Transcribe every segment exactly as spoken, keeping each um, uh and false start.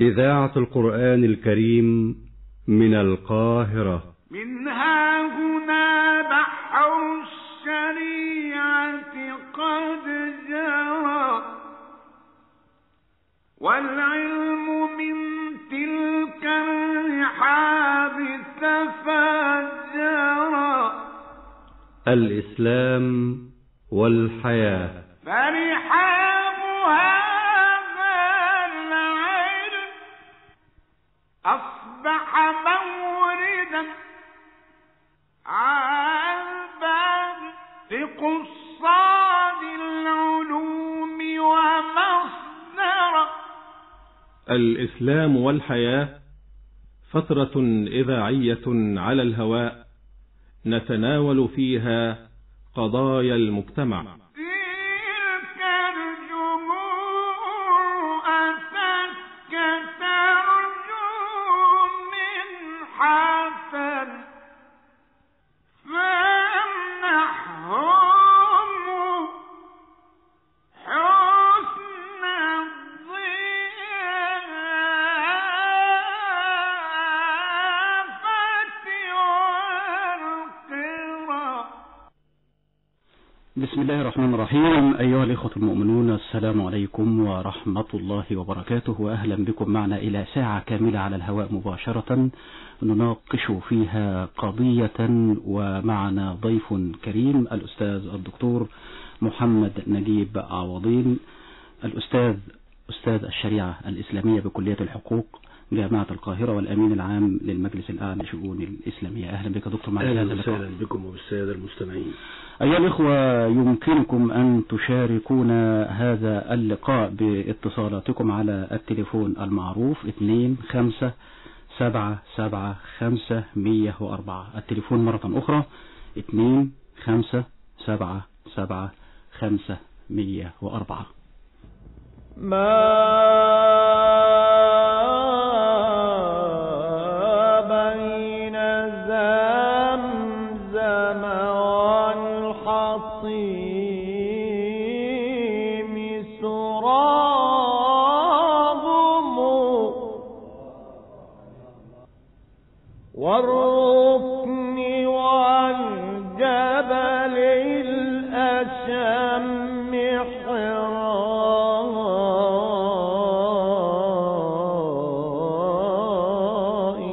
إذاعة القرآن الكريم من القاهرة. منها هنا بحر الشريعة قد جرى، والعلم من تلك الرحاب تفجرا. الإسلام والحياة. فرحاب هذا العلم أصبح موردا عذبا لقصاد العلوم ومصدرا. الإسلام والحياة فترة إذاعية على الهواء نتناول فيها قضايا المجتمع. تلك الجموع أتتك ترجو من حسن، فامنحهم حسن الضيافة والقرى. بسم الله الرحمن الرحيم. أيها الإخوة المؤمنون، السلام عليكم ورحمة الله وبركاته، وأهلا بكم معنا إلى ساعة كاملة على الهواء مباشرة نناقش فيها قضية، ومعنا ضيف كريم الأستاذ الدكتور محمد نجيب عوضين، الأستاذ أستاذ الشريعة الإسلامية بكلية الحقوق جامعة القاهرة والأمين العام للمجلس الأعلى للشؤون الإسلامية. أهلا بك دكتور معنا. أهلا وسهلا بكم وبالسادة المستمعين. أيها الإخوة، يمكنكم أن تشاركونا هذا اللقاء باتصالاتكم على التليفون المعروف اثنين خمسة سبعة سبعة خمسة مية وأربعة. التليفون مرة أخرى اثنين خمسة سبعة سبعة خمسة مية وأربعة. ما والركن والجبل الأشم حراء.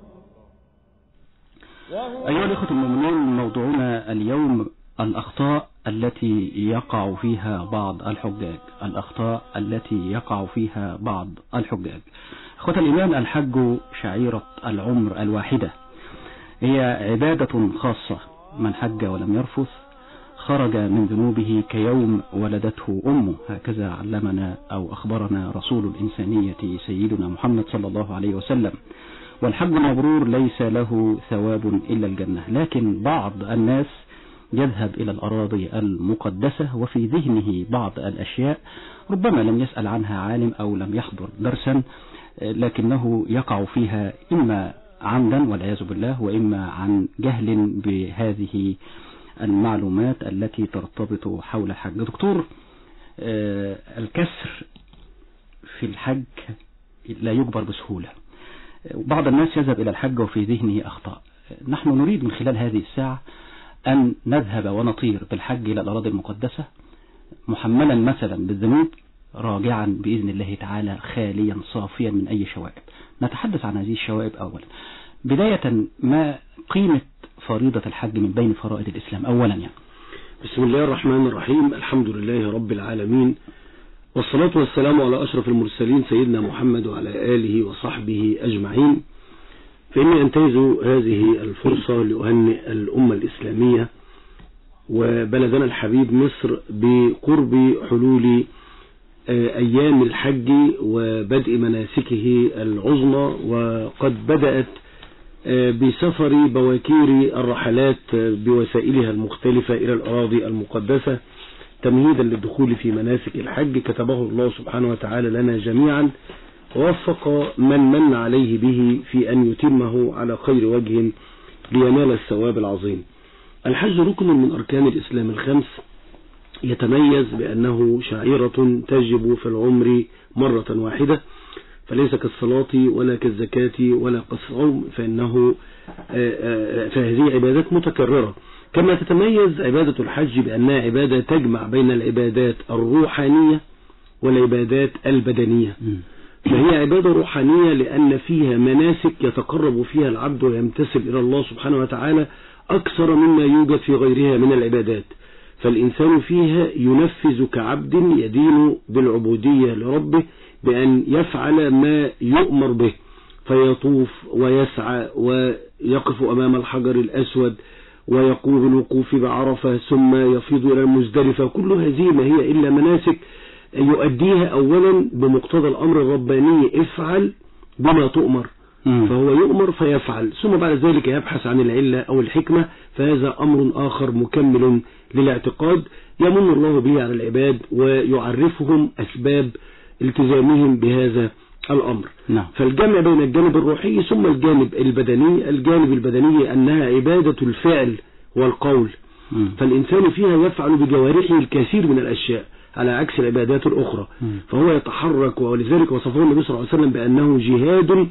أيها الأخوة المؤمنون، موضوعنا اليوم الأخطاء التي يقع فيها بعض الحجاج الأخطاء التي يقع فيها بعض الحجاج أخوة الإيمان، الحج شعيرة العمر الواحدة، هي عبادة خاصة. من حج ولم يرفث خرج من ذنوبه كيوم ولدته أمه، هكذا علمنا أو أخبرنا رسول الإنسانية سيدنا محمد صلى الله عليه وسلم. والحج مبرور ليس له ثواب إلا الجنة، لكن بعض الناس يذهب إلى الأراضي المقدسة وفي ذهنه بعض الأشياء ربما لم يسأل عنها عالم أو لم يحضر درسا، لكنه يقع فيها إما عمدا والعياذ بالله، وإما عن جهل بهذه المعلومات التي ترتبط حول الحج. دكتور، الكسر في الحج لا يجبر بسهولة. بعض الناس يذهب إلى الحج وفي ذهنه أخطاء. نحن نريد من خلال هذه الساعة أن نذهب ونطير بالحج إلى الأراضي المقدسة محملا مثلا بالذنوب، راجعا بإذن الله تعالى خاليا صافيا من أي شوائب. نتحدث عن هذه الشوائب أولا. بداية، ما قيمة فريضة الحج من بين فرائض الإسلام أولا؟ يعني بسم الله الرحمن الرحيم. الحمد لله رب العالمين، والصلاة والسلام على أشرف المرسلين سيدنا محمد وعلى آله وصحبه أجمعين. فإني أنتهز هذه الفرصة لأهنئ الأمة الإسلامية وبلدنا الحبيب مصر بقرب حلول أيام الحج وبدء مناسكه العظمى، وقد بدأت بسفر بواكير الرحلات بوسائلها المختلفة إلى الأراضي المقدسة تمهيدا للدخول في مناسك الحج. كتبه الله سبحانه وتعالى لنا جميعا، ووفق من من عليه به في أن يتمه على خير وجه لينال الثواب العظيم. الحج ركن من أركان الإسلام الخمس، يتميز بأنه شعيرة تجب في العمر مرة واحدة، فليس كالصلاة ولا كالزكاة ولا كالصوم، فإنه فهذه عبادات متكررة. كما تتميز عبادة الحج بأنها عبادة تجمع بين العبادات الروحانية والعبادات البدنية. فهي عبادة روحانية لأن فيها مناسك يتقرب فيها العبد ويمتثل إلى الله سبحانه وتعالى أكثر مما يوجد في غيرها من العبادات. فالإنسان فيها ينفذ كعبد يدين بالعبودية لربه بأن يفعل ما يؤمر به، فيطوف ويسعى ويقف أمام الحجر الأسود ويقوم بالوقوف بعرفة ثم يفيض إلى المزدلفة. كل هذه ما هي إلا مناسك يؤديها أولا بمقتضى الأمر الرباني، افعل بما تؤمر، فهو يؤمر فيفعل، ثم بعد ذلك يبحث عن العلة أو الحكمة، فهذا أمر آخر مكمل للاعتقاد يمن الله به على العباد ويعرفهم أسباب التزامهم بهذا الأمر. نعم. فالجمع بين الجانب الروحي ثم الجانب البدني. الجانب البدني أنها عبادة الفعل والقول، م. فالإنسان فيها يفعل بجوارحه الكثير من الأشياء على عكس العبادات الأخرى، م. فهو يتحرك، ولذلك وصفه النبي صلى الله عليه وسلم بأنه جهاد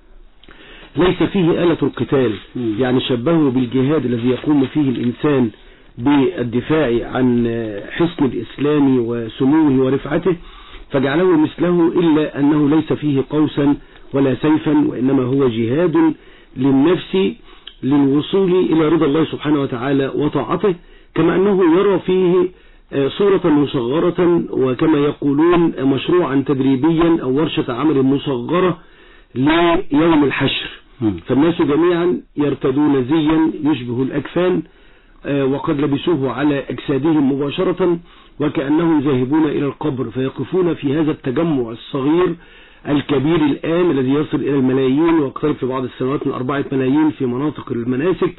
ليس فيه آلة القتال، م. يعني شبهه بالجهاد الذي يقوم فيه الإنسان بالدفاع عن حصن الإسلام وسموه ورفعته، فجعله مثله إلا أنه ليس فيه قوسا ولا سيفا، وإنما هو جهاد للنفس للوصول إلى رضا الله سبحانه وتعالى وطاعته، كما أنه يرى فيه صورة مصغرة وكما يقولون مشروعا تدريبيا أو ورشة عمل مصغرة ليوم الحشر. فالناس جميعا يرتدون زيا يشبه الأكفان وقد لبسوه على أجسادهم مباشرة وكأنهم ذاهبون إلى القبر، فيقفون في هذا التجمع الصغير الكبير الآن الذي يصل إلى الملايين واقترب في بعض السنوات من أربعة ملايين في مناطق المناسك،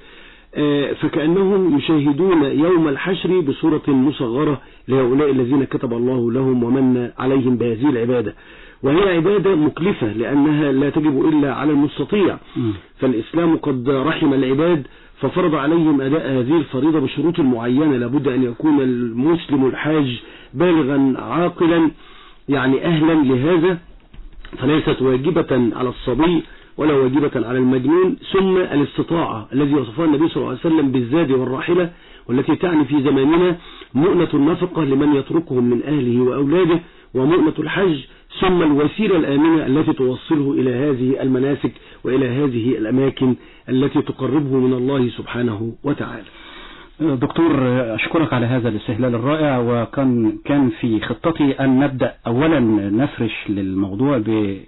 فكأنهم يشاهدون يوم الحشر بصورة مصغرة لهؤلاء الذين كتب الله لهم ومن عليهم بهذه العبادة. وهي عبادة مكلفة لأنها لا تجب إلا على المستطيع، فالإسلام قد رحم العباد ففرض عليهم أداء هذه الفريضة بشروط معينة. لابد أن يكون المسلم الحاج بالغا عاقلا يعني أهلا لهذا، فليست واجبة على الصبي ولا واجبة على المجنون. ثم الاستطاعة الذي وصفها النبي صلى الله عليه وسلم بالزاد والراحلة، والتي تعني في زماننا مؤنة النفقة لمن يتركهم من أهله وأولاده، ومؤنة الحج، ثم الوسيلة الآمنة التي توصله إلى هذه المناسك وإلى هذه الأماكن التي تقربه من الله سبحانه وتعالى. دكتور أشكرك على هذا الاستهلال الرائع، وكان كان في خطتي أن نبدأ أولا نفرش للموضوع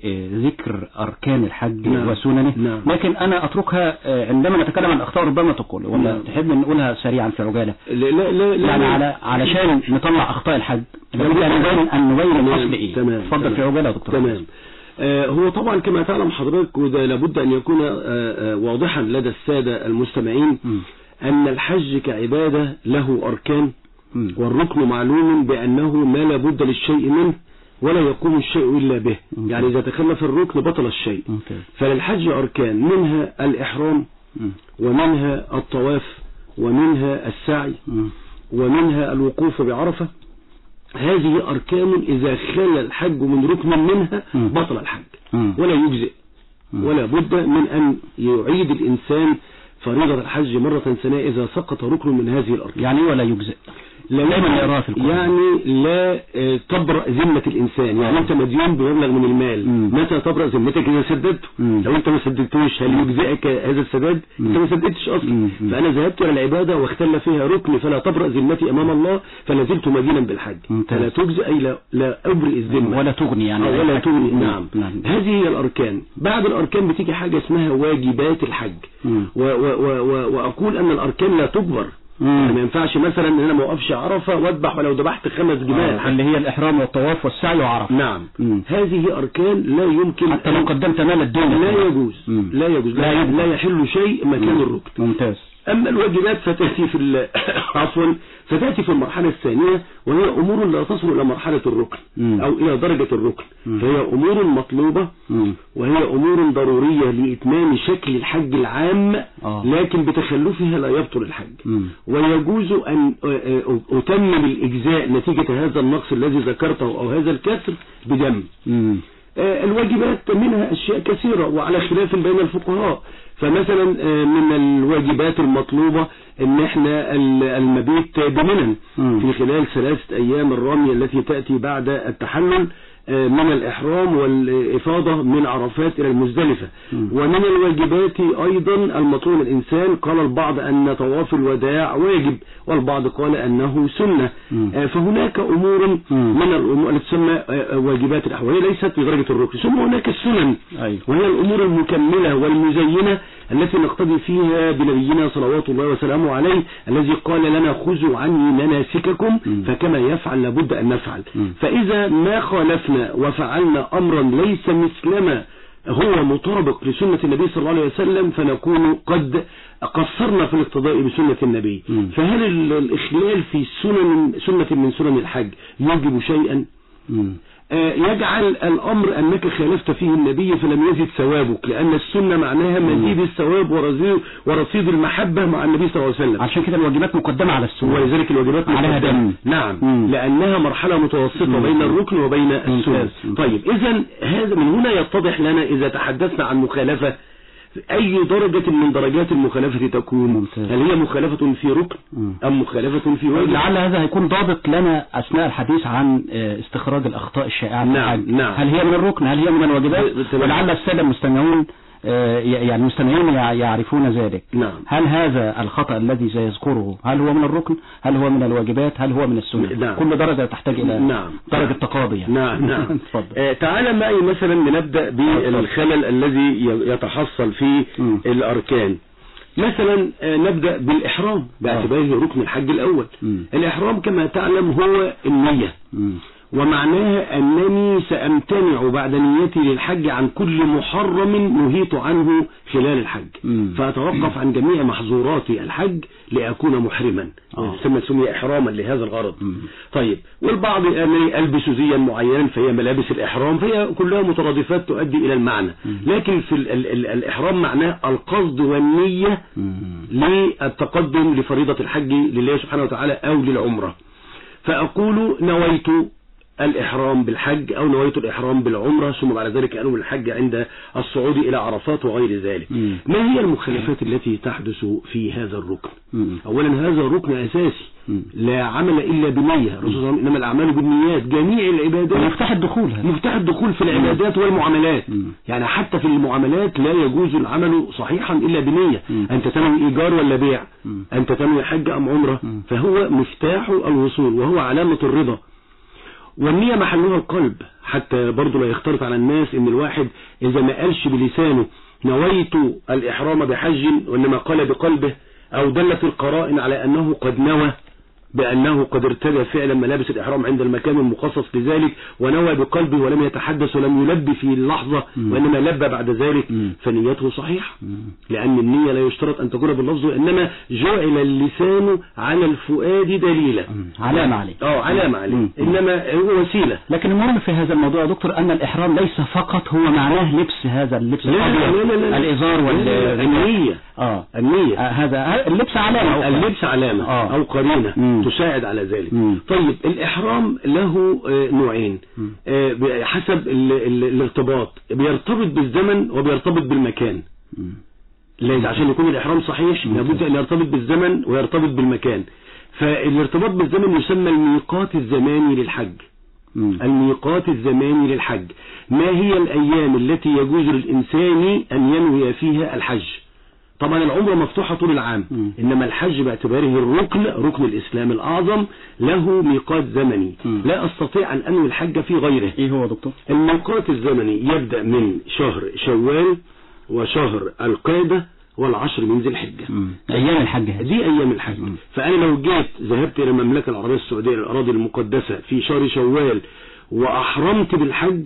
بذكر أركان الحج نعم. وسننه نعم. لكن أنا أتركها عندما نتكلم عن أخطاء ربما تقول ولا نعم. تحب نقولها سريعا في عجالة لا لا لا يعني لا على علشان نطلع أخطاء الحج لابد أن نبين أن نبين الأصل إيه. تفضل في عجالة دكتور. تمام. آه هو طبعا كما تعلم حضرتك وده لابد أن يكون آه آه واضحا لدى السادة المستمعين م. أن الحج كعبادة له أركان، والركن معلوم بأنه ما لا بد للشيء منه ولا يقوم الشيء إلا به، يعني إذا تخلف الركن بطل الشيء. فللحج أركان، منها الإحرام ومنها الطواف ومنها السعي ومنها الوقوف بعرفة. هذه أركان إذا خلى الحج من ركن منها بطل الحج ولا يجزئ، ولا بد من أن يعيد الإنسان فريضة الحج مرة ثانية إذا سقط ركن من هذه الأركان. يعني ولا يجزئ؟ لا يعني لا تبرأ ذمة الإنسان، يعني أنت مديون بمبلغ من المال، مم. متى تبرأ ذمتك إذا سددته؟ مم. لو أنت ما سددتوش هل يجزئك هذا السداد؟ مم. أنت ما سددتش أصلا، مم. فأنا ذهبت إلى العبادة واختل فيها ركن فلا تبرأ ذمتي أمام الله فلا زلت مدينا بالحج، مم. فلا تجزئ أي لا, لا أبرئ الذمة ولا تغني يعني ولا تغني. نعم. نعم هذه هي الأركان. بعد الأركان بتيجي حاجة اسمها واجبات الحج، و و و و وأقول أن الأركان لا تجبر، يعني ما ينفعش مثلا ان انا ما اوقفش عرفه واذبح ولو ذبحت خمس جمال اللي هي الاحرام والطواف والسعي وعرفه. نعم مم. هذه اركان لا يمكن حتى لو قدمت مال الدنيا لا يجوز مم. لا يجوز لا, لا, لا يحل شيء مكان مم. الركن. ممتاز. اما الواجبات فتاتي في عفوا فتاتي في المرحله الثانيه، وهي امور لا تصل الى مرحله الركن مم. او الى درجه الركن، مم. فهي امور مطلوبه مم. وهي امور ضروريه لاتمام شكل الحج العام، آه. لكن بتخلفها لا يبطل الحج، مم. ويجوز ان اتمم الاجزاء نتيجه هذا النقص الذي ذكرته او هذا الكسر بدم. مم. الواجبات منها أشياء كثيرة وعلى خلاف بين الفقهاء. فمثلا من الواجبات المطلوبة ان احنا المبيت بمنن في خلال ثلاثة ايام الرمي التي تأتي بعد التحلل من الإحرام والإفاضة من عرفات إلى المزدلفة. ومن الواجبات أيضا المطلوب الإنسان، قال البعض أن طواف الوداع واجب والبعض قال أنه سنة. فهناك أمور من الأمور التي تسمى واجبات الأحوال، هي ليست بدرجة الركن. ثم هناك السنن وهي الأمور المكملة والمزينة التي نقتدي فيها بنبينا صلوات الله وسلامه عليه، الذي قال لنا خذوا عني مناسككم فكما يفعل لابد أن نفعل. فإذا ما خالفنا وفعلنا أمرا ليس مثلما هو مطابق لسنة النبي صلى الله عليه وسلم فنكون قد قصرنا في الاقتداء بسنة النبي. فهل الإخلال في سنن سنة من سنن الحج يوجب شيئا؟ يجعل الأمر أنك خالفت فيه النبي فلم يزد ثوابك، لأن السنة معناها مزيد الثواب ورصيد المحبة مع النبي صلى الله عليه وسلم. عشان كده الواجبات مقدمة على السنة، ولذلك الواجبات عليها دم. نعم مم. لأنها مرحلة متوسطة مم. بين الركن وبين السنة. طيب إذا هذا من هنا يتضح لنا إذا تحدثنا عن مخالفة أي درجة من درجات المخالفة تكون؟ ممتاز. هل هي مخالفة في ركن أم مخالفة في واجب؟ لعل هذا هيكون ضابط لنا أثناء الحديث عن استخراج الأخطاء الشائعة. نعم. نعم. هل هي من الركن؟ هل هي من الواجبات؟ ولعل السادة المستمعون يعني المستمعين يعرفون ذلك. نعم. هل هذا الخطأ الذي سيذكره هل هو من الركن؟ هل هو من الواجبات؟ هل هو من السنة؟ نعم. كل درجة تحتاج إلى نعم. درجة تقاضي يعني. نعم نعم. آه تعال معي مثلا نبدأ بالخلل الذي يتحصل في م. الأركان. مثلا آه نبدأ بالإحرام باعتباره ركن الحج الأول. م. الإحرام كما تعلم هو النية، م. ومعناها أنني سأمتنع بعد نيتي للحج عن كل محرم نهيت عنه خلال الحج، فأتوقف عن جميع محظورات الحج لأكون محرما. ثم سمي إحراما لهذا الغرض. مم. طيب والبعض يعني ألبس زيا معينا فهي ملابس الإحرام، فهي كلها مترادفات تؤدي إلى المعنى. مم. لكن في ال ال ال الإحرام معناه القصد والنية مم. للتقدم لفريضة الحج لله سبحانه وتعالى أو للعمرة. فأقول نويت الإحرام بالحج أو نويت الإحرام بالعمرة، ثم بعد ذلك أنوي الحج عند الصعود إلى عرفات وغير ذلك. مم. ما هي المخالفات التي تحدث في هذا الركن؟ مم. أولا هذا ركن أساسي، مم. لا عمل إلا بنية. الرسول صلى الله عليه وسلم إنما الأعمال بالنيات، جميع العبادات مفتاح الدخول مفتاح الدخول في العبادات والمعاملات. مم. يعني حتى في المعاملات لا يجوز العمل صحيحا إلا بنية. مم. أنت تنوي إيجار ولا بيع؟ مم. أنت تنوي حج أم عمرة؟ مم. فهو مفتاح الوصول وهو علامة الرضا. والنية محلها القلب، حتى برضو لا يختلط على الناس ان الواحد اذا ما قالش بلسانه نويت الإحرام بحج وانما قال بقلبه، او دلت القرائن على انه قد نوى بأنه قد ارتدى فعلا ملابس الإحرام عند المكان المخصص لذلك ونوى بقلبه ولم يتحدث ولم يلبي في اللحظة وإنما لبى بعد ذلك، فنيته صحيحة، لأن النية لا يشترط أن تكون باللفظ وإنما جعل اللسان على الفؤاد دليلا، علامة عليه اه علامة عليه، إنما هو وسيلة. لكن المهم في هذا الموضوع يا دكتور أن الإحرام ليس فقط هو معناه لبس هذا اللبس الأبيض الإزار والنية. اه النية آه هذا اللبس علامة، اللبس علامة آه. أو قرينة مم. تساعد على ذلك. مم. طيب الإحرام له آه نوعين آه حسب ال ال الارتباط، بيرتبط بالزمن وبيرتبط بالمكان. لازم عشان يكون الإحرام صحيح لابد أن يرتبط بالزمن ويرتبط بالمكان. فالارتباط بالزمن يسمى الميقات الزماني للحج. مم. الميقات الزماني للحج ما هي الأيام التي يجوز للإنسان أن ينوي فيها الحج؟ طبعا العمرة مفتوحة طول العام، م. إنما الحج باعتباره الركن ركن الإسلام الأعظم له ميقات زمني، م. لا أستطيع أن أنوي الحج في غيره. إيه هو دكتور؟ الميقات الزمني يبدأ من شهر شوال وشهر القادة والعشر من ذي الحجة. أيام الحج دي أيام الحج. م. فأنا لو جيت ذهبت إلى المملكة العربية السعودية الأراضي المقدسة في شهر شوال وأحرمت بالحج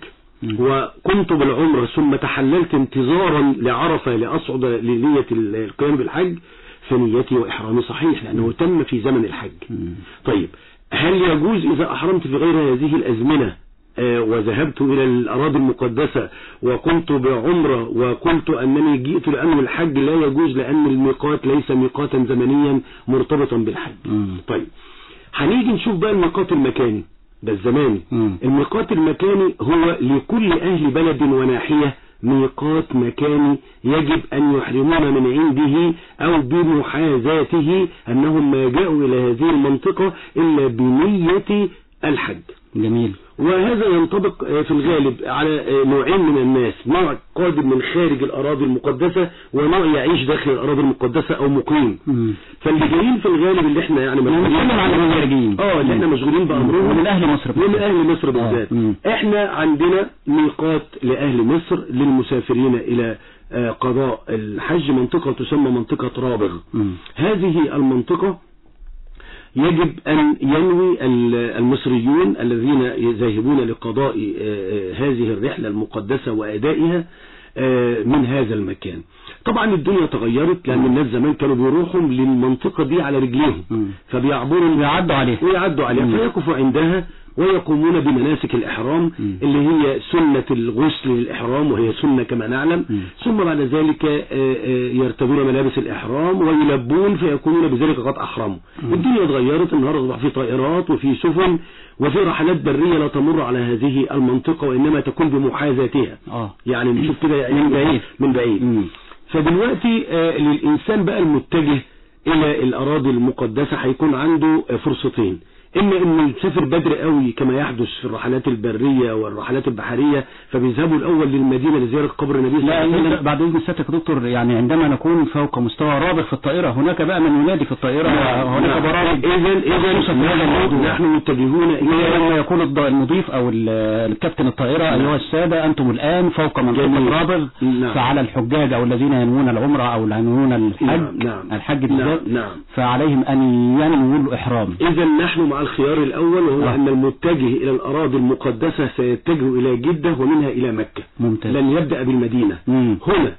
وكنت بالعمرة ثم تحللت انتظارا لعرفة لأصعد لنية القيام بالحج، فنيتي وإحرامي صحيح لأنه تم في زمن الحج. طيب هل يجوز إذا أحرمت في غير هذه الأزمنة آه وذهبت إلى الأراضي المقدسة وكنت بعمرة وقلت أنني جئت لأنه الحج؟ لا يجوز، لأن الميقات ليس ميقاتا زمنيا مرتبطا بالحج. طيب هنيجي نشوف بقى الميقات المكاني. ده الزماني. مم. الميقات المكاني هو لكل أهل بلد وناحية ميقات مكاني يجب أن يحرمون من عنده أو بمحاذاته أنهم ما جاءوا إلى هذه المنطقة إلا بنية الحج. جميل. وهذا ينطبق في الغالب على نوعين من الناس، نوع قادم من خارج الأراضي المقدسة ونوع يعيش داخل الأراضي المقدسة أو مقيم. مم. فاللي جايين في الغالب اللي احنا يعني نتكلم عن الخارجين اه اللي احنا مشغولين بأمرهم ومن أهل مصر ومن أهل مصر بالذات. احنا عندنا ميقات لأهل مصر للمسافرين إلى قضاء الحج، منطقة تسمى منطقة رابغ. مم. هذه المنطقة يجب أن ينوي المصريون الذين يذهبون لقضاء هذه الرحلة المقدسة وأدائها من هذا المكان. طبعا الدنيا تغيرت لأن الناس زمان كانوا بيروحوا للمنطقة دي على رجليهم، فبيعبروا ويعدوا عليها ويعدوا عليها فيقفوا عندها ويقومون بمناسك الإحرام م. اللي هي سنة الغسل للإحرام وهي سنة كما نعلم. م. ثم بعد ذلك يرتدون ملابس الإحرام ويلبون فيكونون بذلك قد أحرموا. الدنيا اتغيرت، النهارده أصبح في طائرات وفي سفن وفي رحلات برية لا تمر على هذه المنطقة وإنما تكون بمحاذاتها. آه. يعني نشوف كده يعني من بعيد من بعيد. م. فدلوقتي آه للإنسان بقى المتجه إلى الأراضي المقدسة هيكون عنده آه فرصتين، إما إنه يسافر بدري قوي كما يحدث في الرحلات البرية والرحلات البحرية فبيذهبوا الأول للمدينة لزيارة قبر النبي صلى الله عليه وسلم. لا بعد إذن سيادتك يا دكتور، يعني عندما نكون فوق مستوى رابغ في الطائرة هناك بقى من ينادي في الطائرة هناك برامج. إذا إذا نحن متجهون إلى لما يقول المضيف أو الكابتن الطائرة أيها السادة أنتم الآن فوق منطقة رابغ، فعلى الحجاج أو الذين ينوون العمرة أو ينوون الحج الحج بالذات فعليهم أن ينووا الإحرام. إذا نحن مع الخيار الأول وهو آه. أن المتجه إلى الأراضي المقدسة سيتجه إلى جدة ومنها إلى مكة. ممتاز. لن يبدأ بالمدينة. مم. هنا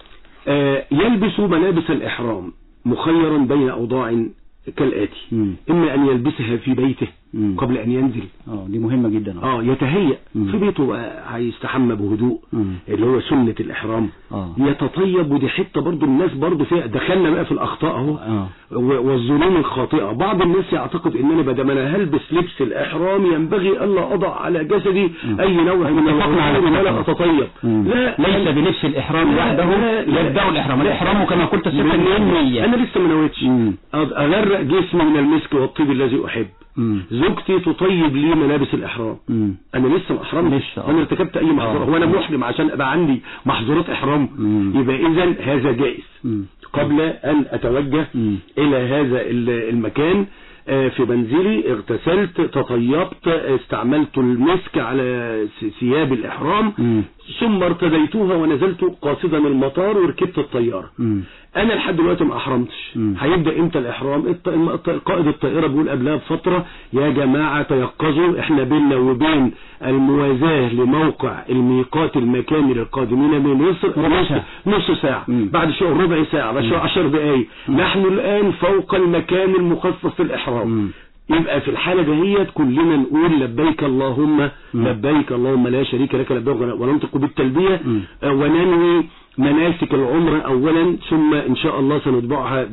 آه يلبس ملابس الإحرام مخيرا بين أوضاع كالآتي. مم. إما أن يلبسها في بيته مم. قبل أن ينزل. اه دي مهمة جدا. اه يتهيأ مم. في بيته هيستحمى بهدوء مم. اللي هو سنة الإحرام. آه. يتطيب، ودي حتة برضو الناس برضو فيها دخلنا بقى في الأخطاء اهو آه. والظنون الخاطئة. بعض الناس يعتقد ان انا بدل ما انا هلبس لبس الإحرام ينبغي الا أضع على جسدي مم. أي نوع من الأمور ولا أتطيب. لا ليس بلبس الإحرام وحده يبدأ الإحرام. الإحرام كما قلت ستة نية. أنا لسه ما نويتش أغرق جسمي من المسك والطيب الذي أحب. مم. زوجتي تطيب لي ملابس الإحرام. مم. أنا لسه ما أحرمتش، أنا ارتكبت أي محظورة. هو أنا محرم عشان أبقى عندي محظورات إحرام؟ مم. يبقى إذن هذا جائز. مم. قبل أن أتوجه مم. إلى هذا المكان في منزلي اغتسلت تطيبت استعملت المسك على ثياب الإحرام مم. ثم ارتديتها ونزلت قاصدا المطار وركبت الطيارة. مم. انا لحد دلوقتي ما احرمتش. هيبدا امتى الاحرام؟ قائد الطائره بيقول قبلها بفتره يا جماعه تيقظوا، احنا بيننا وبين الموازاه لموقع الميقات المكاني للقادمين من مصر نص, نص ساعه مم. بعد شهر ربع ساعه بعد شهر عشر دقائق. نحن الان فوق المكان المخصص للاحرام. مم. يبقى في الحالة دهيت كلنا نقول لبيك اللهم مم. لبيك اللهم لا شريك لك لبيك، وننطق بالتلبية آه وننوي مناسك العمرة اولا ثم ان شاء الله سنتبعها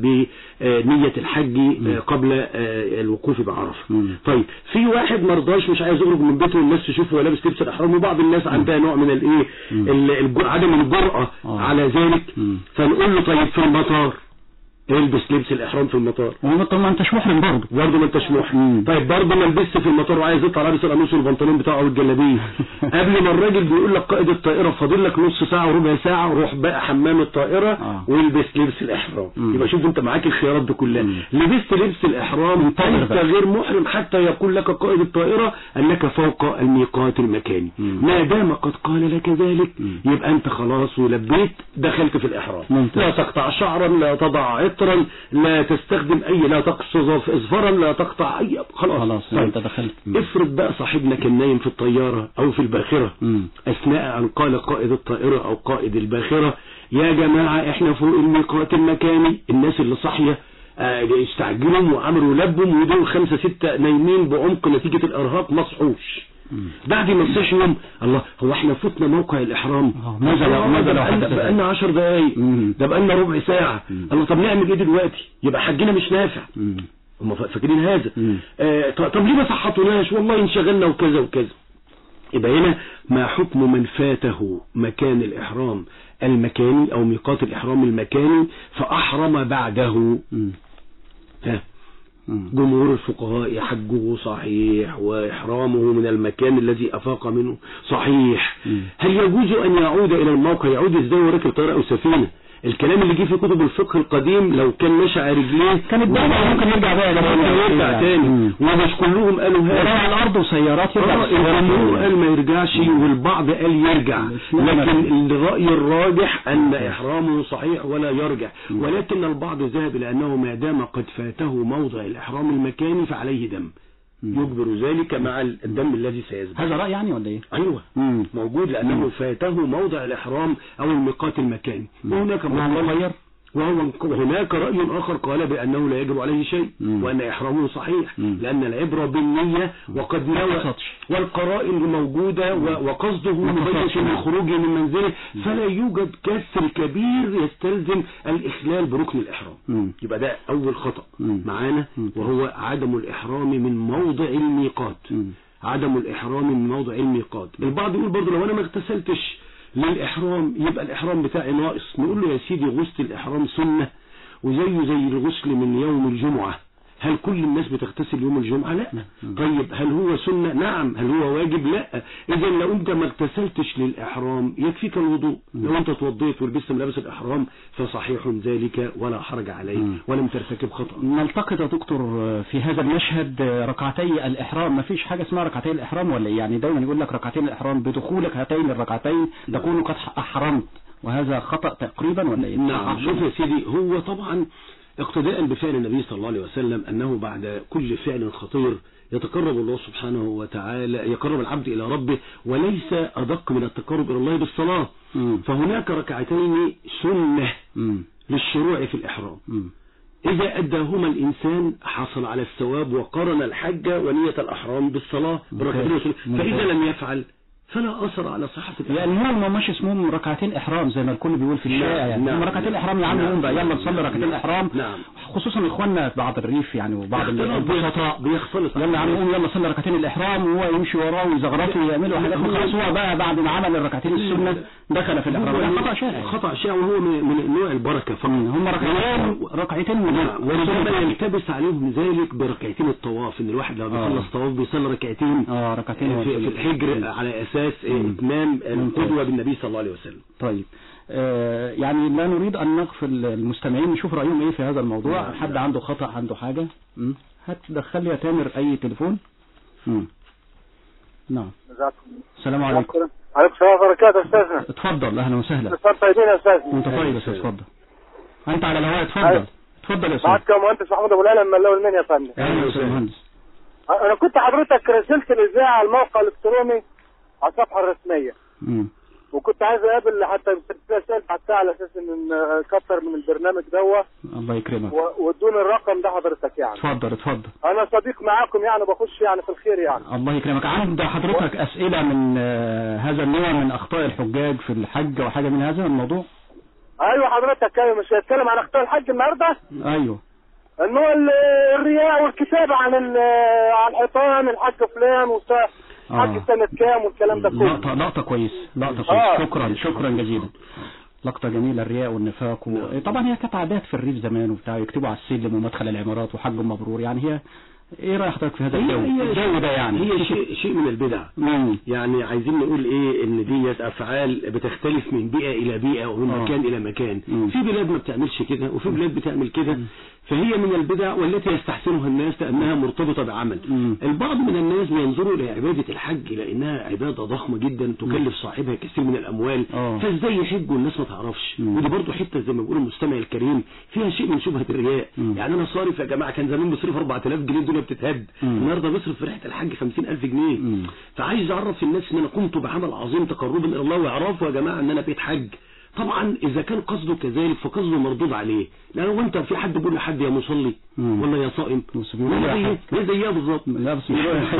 بنية الحج آه قبل آه الوقوف بعرفة. طيب في واحد مرضاش مش عايز يخرج من بيته والناس تشوفه ولابس لبس الاحرام، وبعض الناس عندها نوع من الايه عدم الجرأة آه. على ذلك. مم. فنقول له طيب في المطار البس لبس الإحرام في المطار. طب ما انتش محرم برضه. برضه ما انتش محرم. طيب برضه ما لبست في المطار وعايز يطلع لابس القميص والبنطلون بتاعه والجلابيه. قبل ما الراجل بيقول لك قائد الطائرة فاضل لك نص ساعة وربع ساعة روح بقى حمام الطائرة آه. والبس لبس الإحرام. مم. يبقى شوف انت معاك الخيارات دي كلها. مم. لبست لبس الإحرام انت غير محرم حتى يقول لك قائد الطائرة انك فوق الميقات المكاني. مم. ما دام قد قال لك ذلك مم. يبقى انت خلاص ولبيت دخلت في الإحرام. ممتاز. لا تقطع شعرا، لا تضع عطرا، لا تستخدم اي، لا تقص اظفرا، لا تقطع اي، خلاص خلاص انت دخلت. افرض بقى صاحبنا كان نايم في الطيارة او في الباخرة مم. اثناء ان قال قائد الطائرة او قائد الباخرة يا جماعة احنا فوق الميقات المكاني، الناس اللي صاحية اه استعجلوا وعملوا لبهم ودول خمسة ستة نايمين بعمق نتيجة الارهاق ما صحوش. بعد ما صحيهم الله هو احنا فتنا موقع الاحرام ماذا لو ماذا لو بقالنا عشر دقايق ده بقالنا ربع ساعة. الله طب نعمل ايه دلوقتي؟ يبقى حجنا مش نافع. هم فاكرين هذا. آه طب ليه ما صحتوناش؟ والله انشغلنا وكذا وكذا. يبقى هنا ما حكم من فاته مكان الإحرام المكاني أو ميقات الإحرام المكاني فأحرم بعده؟ ها جمهور الفقهاء حجه صحيح وإحرامه من المكان الذي أفاق منه صحيح. هل يجوز أن يعود إلى الموقع؟ يعود إزاي وراكب طائرة أو سفينة؟ الكلام اللي جه في كتب الفقه القديم لو كان نشأ رجليه كان الدولة ممكن يرجع بقى يرجع تاني، ومش كلهم قالوا هذا. على الأرض وسيارات يرجع. الجمهور قال ما يرجعش والبعض قال يرجع، لكن الرأي الراجح أن إحرامه صحيح ولا يرجع، ولكن البعض ذهب إلى أنه ما دام قد فاته موضع الإحرام المكاني فعليه دم يجبر ذلك مع الدم الذي سيذبح. هذا رأي يعني ولا ايه؟ ايوه مم. موجود لانه مم. فاته موضع الاحرام او الميقات المكاني. وهناك مغير وهناك رأي آخر قال بأنه لا يجب عليه شيء مم. وأن إحرامه صحيح مم. لأن العبرة بالنية وقد نوى والقرائن موجودة وقصده مبين من خروجه من منزله، فلا يوجد كسر كبير يستلزم الإخلال بركن الإحرام. مم. يبقى ده أول خطأ معانا، وهو عدم الإحرام من موضع الميقات. مم. عدم الإحرام من موضع الميقات. البعض يقول برضو لو أنا ما اغتسلتش للإحرام يبقى الإحرام بتاعي ناقص. نقول له يا سيدي غسل الإحرام سنة وزيه زي الغسل من يوم الجمعة. هل كل الناس بتغتسل يوم الجمعة؟ لا. طيب هل هو سنة؟ نعم. هل هو واجب؟ لا. إذا لو أنت ما اغتسلتش للإحرام يكفيك الوضوء. لو أنت توضيت ولبست ملابس الإحرام فصحيح ذلك ولا حرج عليه ولم ترتكب خطأ. نلتقط يا دكتور في هذا المشهد ركعتي الإحرام. ما فيش حاجة اسمها ركعتي الإحرام ولا يعني دايما يقول لك ركعتين الإحرام بدخولك هاتين الركعتين تكون قد أحرمت، وهذا خطأ تقريبا ولا ايه؟ نعم. شوف يا سيدي، هو طبعا اقتداء بفعل النبي صلى الله عليه وسلم أنه بعد كل فعل خطير يتقرب الله سبحانه وتعالى، يقرب العبد إلى ربه، وليس أدق من التقرب إلى الله بالصلاة. مم. فهناك ركعتين سنة مم. للشروع في الإحرام. مم. إذا أداهما الإنسان حصل على الثواب وقرن الحج ونية الإحرام بالصلاة بركعتين سنة. فإذا لم يفعل فلا أثر على صحة الإحرام. يعني هم مش اسمهم ركعتين إحرام زي ما الكل بيقول في الشارع، يعني نعم. هم ركعتين إحرام يا عم يقوم بقى يلا نصلي ركعتين إحرام. نعم. خصوصا إخواننا في بعض الريف يعني وبعض البسطاء بيختلط يلا يا عم يقوم يلا صلي ركعتين الإحرام وهو يمشي وراه ويزغرطه ويعملوا حاجات خلاص هو بقى بعد ما عمل الركعتين السنة دخل في الإحرام. خطأ شائع. خطأ شائع وهو من نوع البركة فقط. هم ركعتين ركعتين ولما يلتبس عليهم ذلك بركعتين الطواف، ان الواحد لو بيخلص طواف بيصلي ركعتين اه ركعتين في الحجر على أساس اتمام القدوة بالنبي صلى الله عليه وسلم. طيب آه يعني لا نريد أن نغفل المستمعين نشوف رأيهم إيه في هذا الموضوع. نعم. حد عنده خطأ عنده حاجة هتدخل لي يا تامر أي تليفون. مم. نعم. السلام عليكم. عليكم السلام ورحمة الله وبركاته. أستاذنا اتفضل. أهلا وسهلا. أستاذ طيبين يا أستاذ. أنت طيب يا أستاذ. اتفضل. أنت على الهواء. اتفضل. اتفضل يا أستاذ. معك مهندس محمود أبو العلا من ملاوي المنيا يا فندم. أهلا يا أستاذ مهندس. أنا كنت حضرتك رسلت الإذاعة على الموقع الإلكتروني على الصفحة الرسمية. امم وكنت عايز اقابل حتى رسالة حتى على اساس ان كتر من البرنامج دوت. الله يكرمك. وادوني الرقم ده حضرتك يعني. اتفضل اتفضل. انا صديق معاكم يعني بخش يعني في الخير يعني. الله يكرمك. عند حضرتك و... اسئلة من هذا النوع من اخطاء الحجاج في الحج وحاجة من هذا الموضوع؟ ايوه حضرتك ايوه. مش هتكلم عن اخطاء الحج النهارده؟ ايوه. ان هو الرياء والكتابة عن عن الحيطان الحاج فلان وصا حج سنة كام والكلام ده كله. لقطة لقطة كويس. لقطة كويس. آه. شكرا شكرا جزيلا. لقطة جميلة. الرياء والنفاق و... طبعا هي كانت عادات في الريف زمان وبتاع يكتبوا على السلم ومدخل العمارات وحج مبرور. يعني هي ايه رأي حضرتك في هذا الجو؟ الجو ده يعني هي شيء شيء من البدع. مم. يعني عايزين نقول ايه ان ديت افعال بتختلف من بيئة الى بيئة ومن آه. مكان الى مكان. مم. في بلاد ما بتعملش كده وفي بلاد بتعمل كده. فهي من البدع والتي يستحسنها الناس لأنها مرتبطة بعمل. مم. البعض من الناس بينظروا لعبادة الحج لأنها عبادة ضخمة جدا تكلف صاحبها كثير من الأموال. أوه. فازاي يحج والناس ما تعرفش. مم. ودي برضو حتة زي ما بيقول المستمع الكريم فيها شيء من شبهة الرياء. مم. يعني أنا صارف يا جماعة كان زمان بصرف أربعة آلاف جنيه الدنيا بتتهد. النهارده بصرف في رحلة الحج خمسين ألف جنيه. مم. فعايز أعرف الناس إن أنا قمت بعمل عظيم تقربا إلى الله ويعرفوا يا جماعة إن أنا بيت حج. طبعا اذا كان قصده كذلك فقصده مردود عليه، لانه انت في حد بيقول لحد يا مصلي ولا يا صائم ولا زي بالظبط. لا بس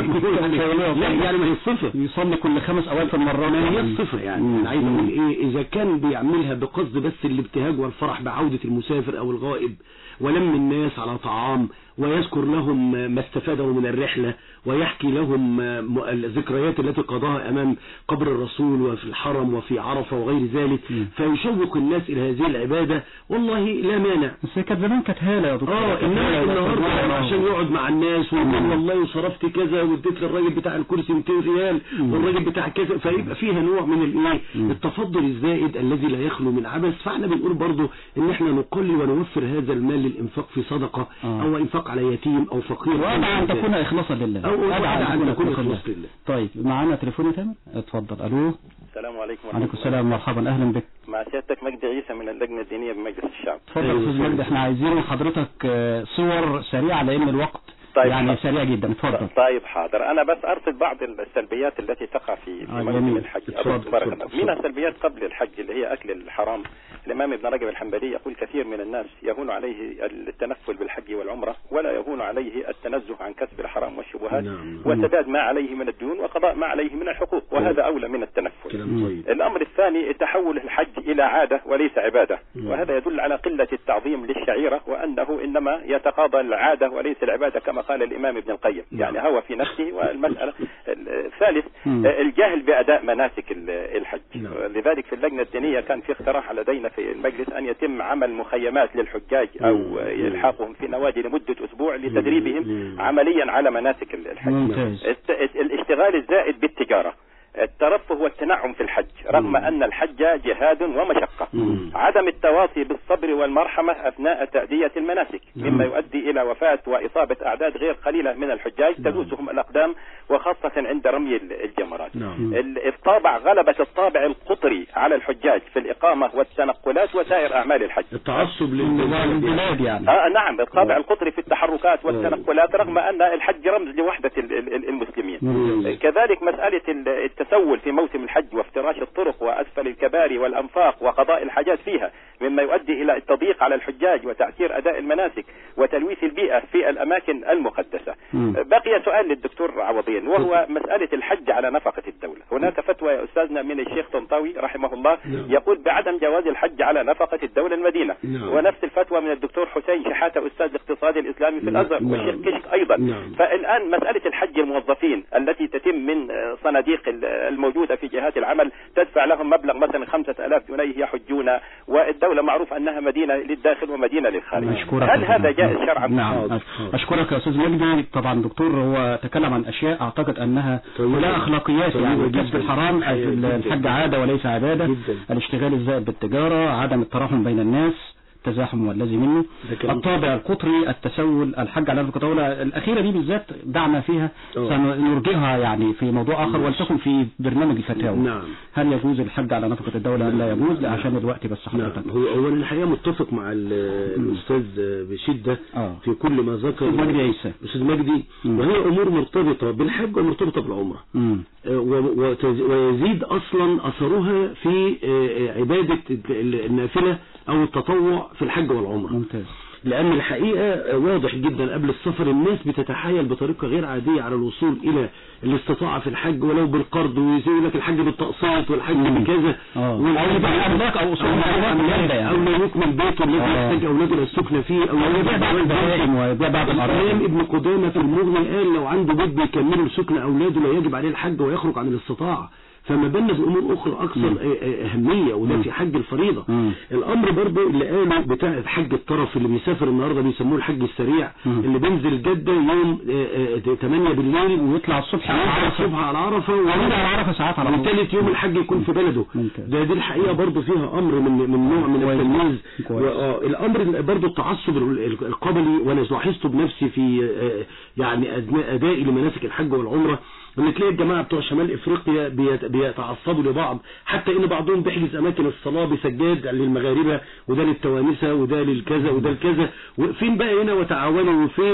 يعني ما هي الصفه يصلي كل خمس اوقات في المره. ما هي الصفه يعني. انا عايز اقول ايه اذا كان بيعملها بقصد بس الابتهاج والفرح بعوده المسافر او الغائب ولم الناس على طعام ويذكر لهم ما استفاده من الرحلة، ويحكي لهم الذكريات التي قضاها أمام قبر الرسول وفي الحرم وفي عرفة وغير ذلك، فيشوق الناس إلى هذه العبادة. والله لا مانع، بس كانت زمان كانت هالة يا دكتور. اه الناس النهارده عشان يقعد مع الناس ويقول والله صرفت كذا واديت للراجل بتاع الكرسي مئتين ريال والراجل بتاع كذا، فيبقى فيها نوع من الايه التفضل الزائد الذي لا يخلو من عبث. فاحنا بنقول برضو ان احنا نقل ونوفر هذا المال للانفاق في صدقة آه. او انفاق على يتيم او فقير، وأدعى أن تكون إخلاصا لله، او أدعى أن تكون إخلاصا لله. طيب معانا تليفون يا تامر، اتفضل. الو. السلام عليكم ورحمة الله. وعليكم السلام، مرحبا، اهلا بك. مع سيادتك مجدي عيسى من اللجنة الدينية بمجلس الشعب. اتفضل يا استاذ مجدي، احنا عايزين حضرتك صور سريعة لان الوقت طيب يعني سريع جدا. اتفضل. طيب حاضر، انا بس ارصد بعض السلبيات التي تقع في في موسم الحج. من السلبيات قبل الحج اللي هي اكل الحرام. الامام ابن رجب الحنبلي يقول كثير من الناس يهون عليه التنفل بالحج والعمرة ولا يهون عليه التنزه عن كسب الحرام والشبهات وسداد ما عليه من الديون وقضاء ما عليه من الحقوق، وهذا اولى من التنفل. الامر الثاني تحول الحج الى عادة وليس عبادة، وهذا يدل على قلة التعظيم للشعيرة وانه انما يتقاضى العادة وليس العبادة كما قال الامام ابن القيم، يعني هو في نفسه. والمسألة الثالث الجهل باداء مناسك الحج. لذلك في اللجنة الدينية كان في اقتراح لدينا في المجلس ان يتم عمل مخيمات للحجاج او يلحقهم في نوادي لمدة اسبوع لتدريبهم عمليا على مناسك الحج. الاشتغال الزائد بالتجارة، الترفه والتنعم في الحج رغم أن الحج جهاد ومشقة، عدم التواصي بالصبر والمرحمة أثناء تأدية المناسك مما يؤدي إلى وفاة وإصابة أعداد غير قليلة من الحجاج تدوسهم الأقدام وخاصة عند رمي الجمرات. الطابع غلبة الطابع القطري على الحجاج في الإقامة والتنقلات وسائر أعمال الحج، التعصب للبلاد يعني. آه نعم، الطابع القطري في التحركات والتنقلات رغم أن الحج رمز لوحدة المسلمين. كذلك مسألة التسول في موسم الحج وافتراش الطرق وأسفل الكباري والأنفاق وقضاء الحاجات فيها مما يؤدي إلى التضييق على الحجاج وتأثير أداء المناسك وتلويث البيئة في الأماكن المقدسة. بقي سؤال للدكتور عوضين وهو مسألة الحج على نفقة الدولة. هناك فتوى يا أستاذنا من الشيخ طنطاوي رحمه الله يقول بعدم جواز الحج على نفقة الدولة المدينة، ونفس الفتوى من الدكتور حسين شحاتة أستاذ الاقتصاد الإسلامي في الأزهر والشيخ كشك أيضا. فالآن مسألة الحج الموظفين التي تتم من صناديق الموجودة في جهات العمل تدفع لهم مبلغ مثلا خمسة آلاف جنيه يحجون، والدولة معروف أنها مدينة للداخل ومدينة للخارج. هل هذا جائز شرعا؟ نعم. أشكرك يا أستاذ مجدي. طبعا دكتور هو تكلم عن أشياء أعتقد أنها لا أخلاقيات، يعني كسب الحرام، الحج عادة وليس عبادة، الاشتغال الزائد بالتجارة، عدم التراحم بين الناس، التزاحم والذي منه، الطابع القطري، التسول، الحج على نفقة الدولة. الأخيرة دي بالذات دعنا فيها، سنرجعها يعني في موضوع آخر ولتكن في برنامج الفتاوى. نعم. هل يجوز الحج على نفقة الدولة أم لا يجوز؟ عشان الوقت بس حضرتك. نعم. هو أولا الحقيقة متفق مع الأستاذ بشدة آه. في كل ما ذكر أستاذ مجدي عيسى أستاذ مجدي، وهي أمور مرتبطة بالحج ومرتبطة بالعمرة، ويزيد أصلا أثرها في عبادة النافلة أو التطوع في الحج والعمرة. ممتاز. لأن الحقيقة واضح جدا قبل السفر الناس بتتحايل بطريقة غير عادية على الوصول إلى الاستطاعة في الحج ولو بالقرض، ويقول لك الحج بالتقسيط والحج بكذا، أو يبيع أملاك أو أصول أو لا يكمل بيته الذي يحتاج أولاده للسكنة فيه، أو يبيع بعض البهائم ويبيع بعض الأرض. ابن قدامة في المغني قال لو عنده بيت بيكمله لسكن أولاده لا يجب عليه الحج ويخرج عن الاستطاعة. فما بالنا بأمور أخرى أكثر أهمية، وده في حج الفريضة. مم. الأمر برضو اللي قالوا بتاع حج الطرف اللي بيسافر النهاردة بيسموه الحج السريع، مم. اللي بينزل جدة يوم ثمانية بالليل ويطلع الصبح على الصبح على عرفة ويرجع على عرفة ساعات على وثالث يوم الحج يكون في بلده. ده دي الحقيقة برضو فيها أمر من من نوع من التمييز. الأمر برضو التعصب القبلي، وأنا لاحظته بنفسي في يعني أدائي لمناسك الحج والعمرة، ان تلاقي الجماعه بتوع شمال افريقيا بيتعصبوا لبعض، حتى ان بعضهم بيحجز اماكن الصلاه بسجاد للمغاربه وده للتوانسه وده للكذا وده لكذا، وفين بقى هنا وتعاونوا، وفين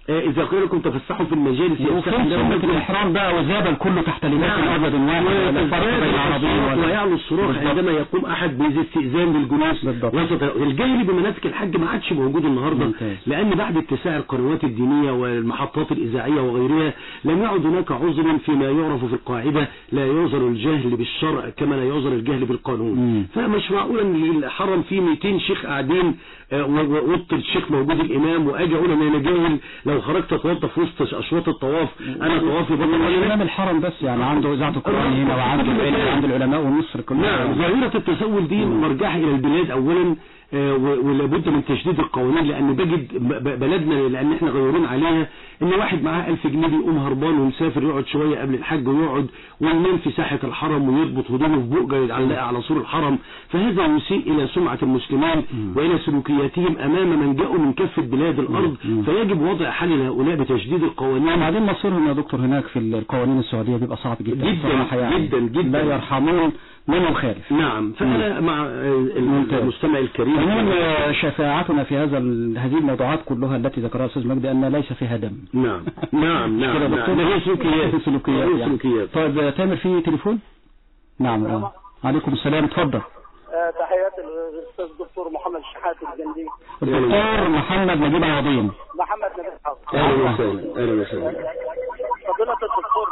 إذا قيل لكم تفسحوا في المجالس وفين سنة الإحرام بقى وزابل كله تحت لباس أبد واحد ولا فرق بين العربيين ويعلو الصراخ عندما يقوم أحد باستئذان للجلوس وسط الجاهل بمناسك الحج ما عادش موجود النهارده ممتاز. لأن بعد اتساع القنوات الدينية والمحطات الإذاعية وغيرها لم يعد هناك عذر فيما يعرف في القاعدة لا يعذر الجهل بالشرع كما لا يعذر الجهل بالقانون. مم. فمش معقول ان الحرم فيه مئتين شيخ قاعدين ووسط الشيخ موجود الامام واجي اقول ان انا جاهل لو خرجت اتوضى في وسط اشواط الطواف انا طوافي بطل امام الحرم بس يعني عنده اذاعه القران هنا وعنده العلم عند العلماء ومصر كلها. نعم ظاهره التسول دي مرجعها الى البلاد اولا ولابد من تشديد القوانين لان بجد بلدنا لان احنا غيورين عليها ان واحد معاه ألف جنيه بيقوم هربان ومسافر يقعد شويه قبل الحج ويقعد وينام في ساحه الحرم ويربط هدومه في بؤجه يعلقها على سور الحرم فهذا يسيء الى سمعه المسلمين والى سلوكياتهم امام من جاءوا من كافه بلاد الارض فيجب وضع حل لهؤلاء بتشديد القوانين. بعدين مصيرهم يا دكتور هناك في القوانين السعوديه بيبقى صعب جدا جدا يعني جدا جدا لا يرحمون من الخالف. نعم فانا مع المستمع الكريم شفاعتنا في هذا هذه الموضوعات كلها التي ذكرها الاستاذ مجدي ان ليس فيها دم. نعم نعم نعم نعم هي سلوكيات سلوكيات يعني. سلوكيات. طيب تامر في تليفون؟ نعم اه عليكم السلام اتفضل. تحياتي للاستاذ الدكتور محمد الشحاتي الجندي. الدكتور محمد نجيب عوضين. محمد نجيب عوضين. اهلا وسهلا اهلا وسهلا. فضيلة الدكتور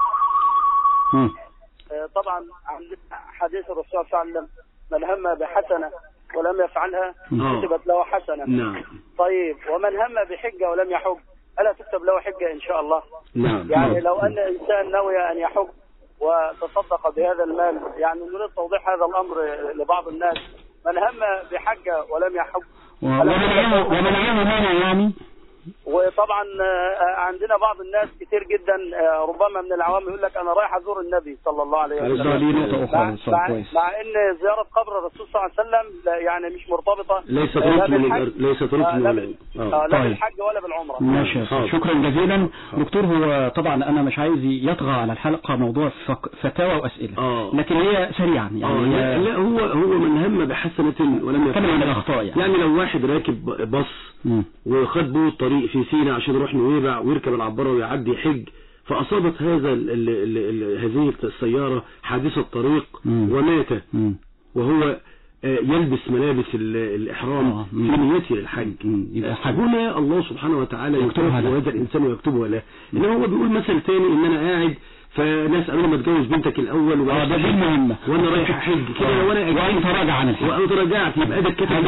طبعا عندنا حديث الرسول صلى الله عليه وسلم من هم بحسنه ولم يفعلها كتبت له حسنه. نعم. طيب ومن هم بحجه ولم يحج الا تكتب له حجه ان شاء الله. نعم. يعني لو ان انسان نوي ان يحج وتصدق بهذا المال يعني نريد توضيح هذا الامر لبعض الناس من هم بحجه ولم يحج ومنعه مانع يعني. وطبعا عندنا بعض الناس كتير جدا ربما من العوام يقول لك انا رايح ازور النبي صلى الله عليه وسلم مع, مع, مع ان زياره قبر الرسول صلى الله عليه وسلم يعني مش مرتبطه ليست ركن ليست ركن لا لا بالحج ولا بالعمره. ماشي شكرا جزيلا دكتور. هو طبعا انا مش عايز يطغى على الحلقه موضوع فتاوى واسئله آه. لكن هي سريعا يعني آه. لا هو هو من هم بحسنه ولم يفعل من الاخطاء يعني. يعني لو واحد راكب باص وخد بيه الطريق في سينا عشان يروح نويبع ويركب العبارة ويعدي حج فأصابت هذا ال ال ال ال هذه السيارة حادثة طريق ومات وهو يلبس ملابس الإحرام آه. في نيته للحج. هنا الله سبحانه وتعالى يكتبها لهذا الإنسان ويكتبها له. إنه هو بيقول مثل تاني إن أنا قاعد فناس قالوا ما تجوز بنتك الاول اه ده مهمه وانا رايح احج كده وانا وانت راجع عن الحج وانت رجعت يبقى ده كده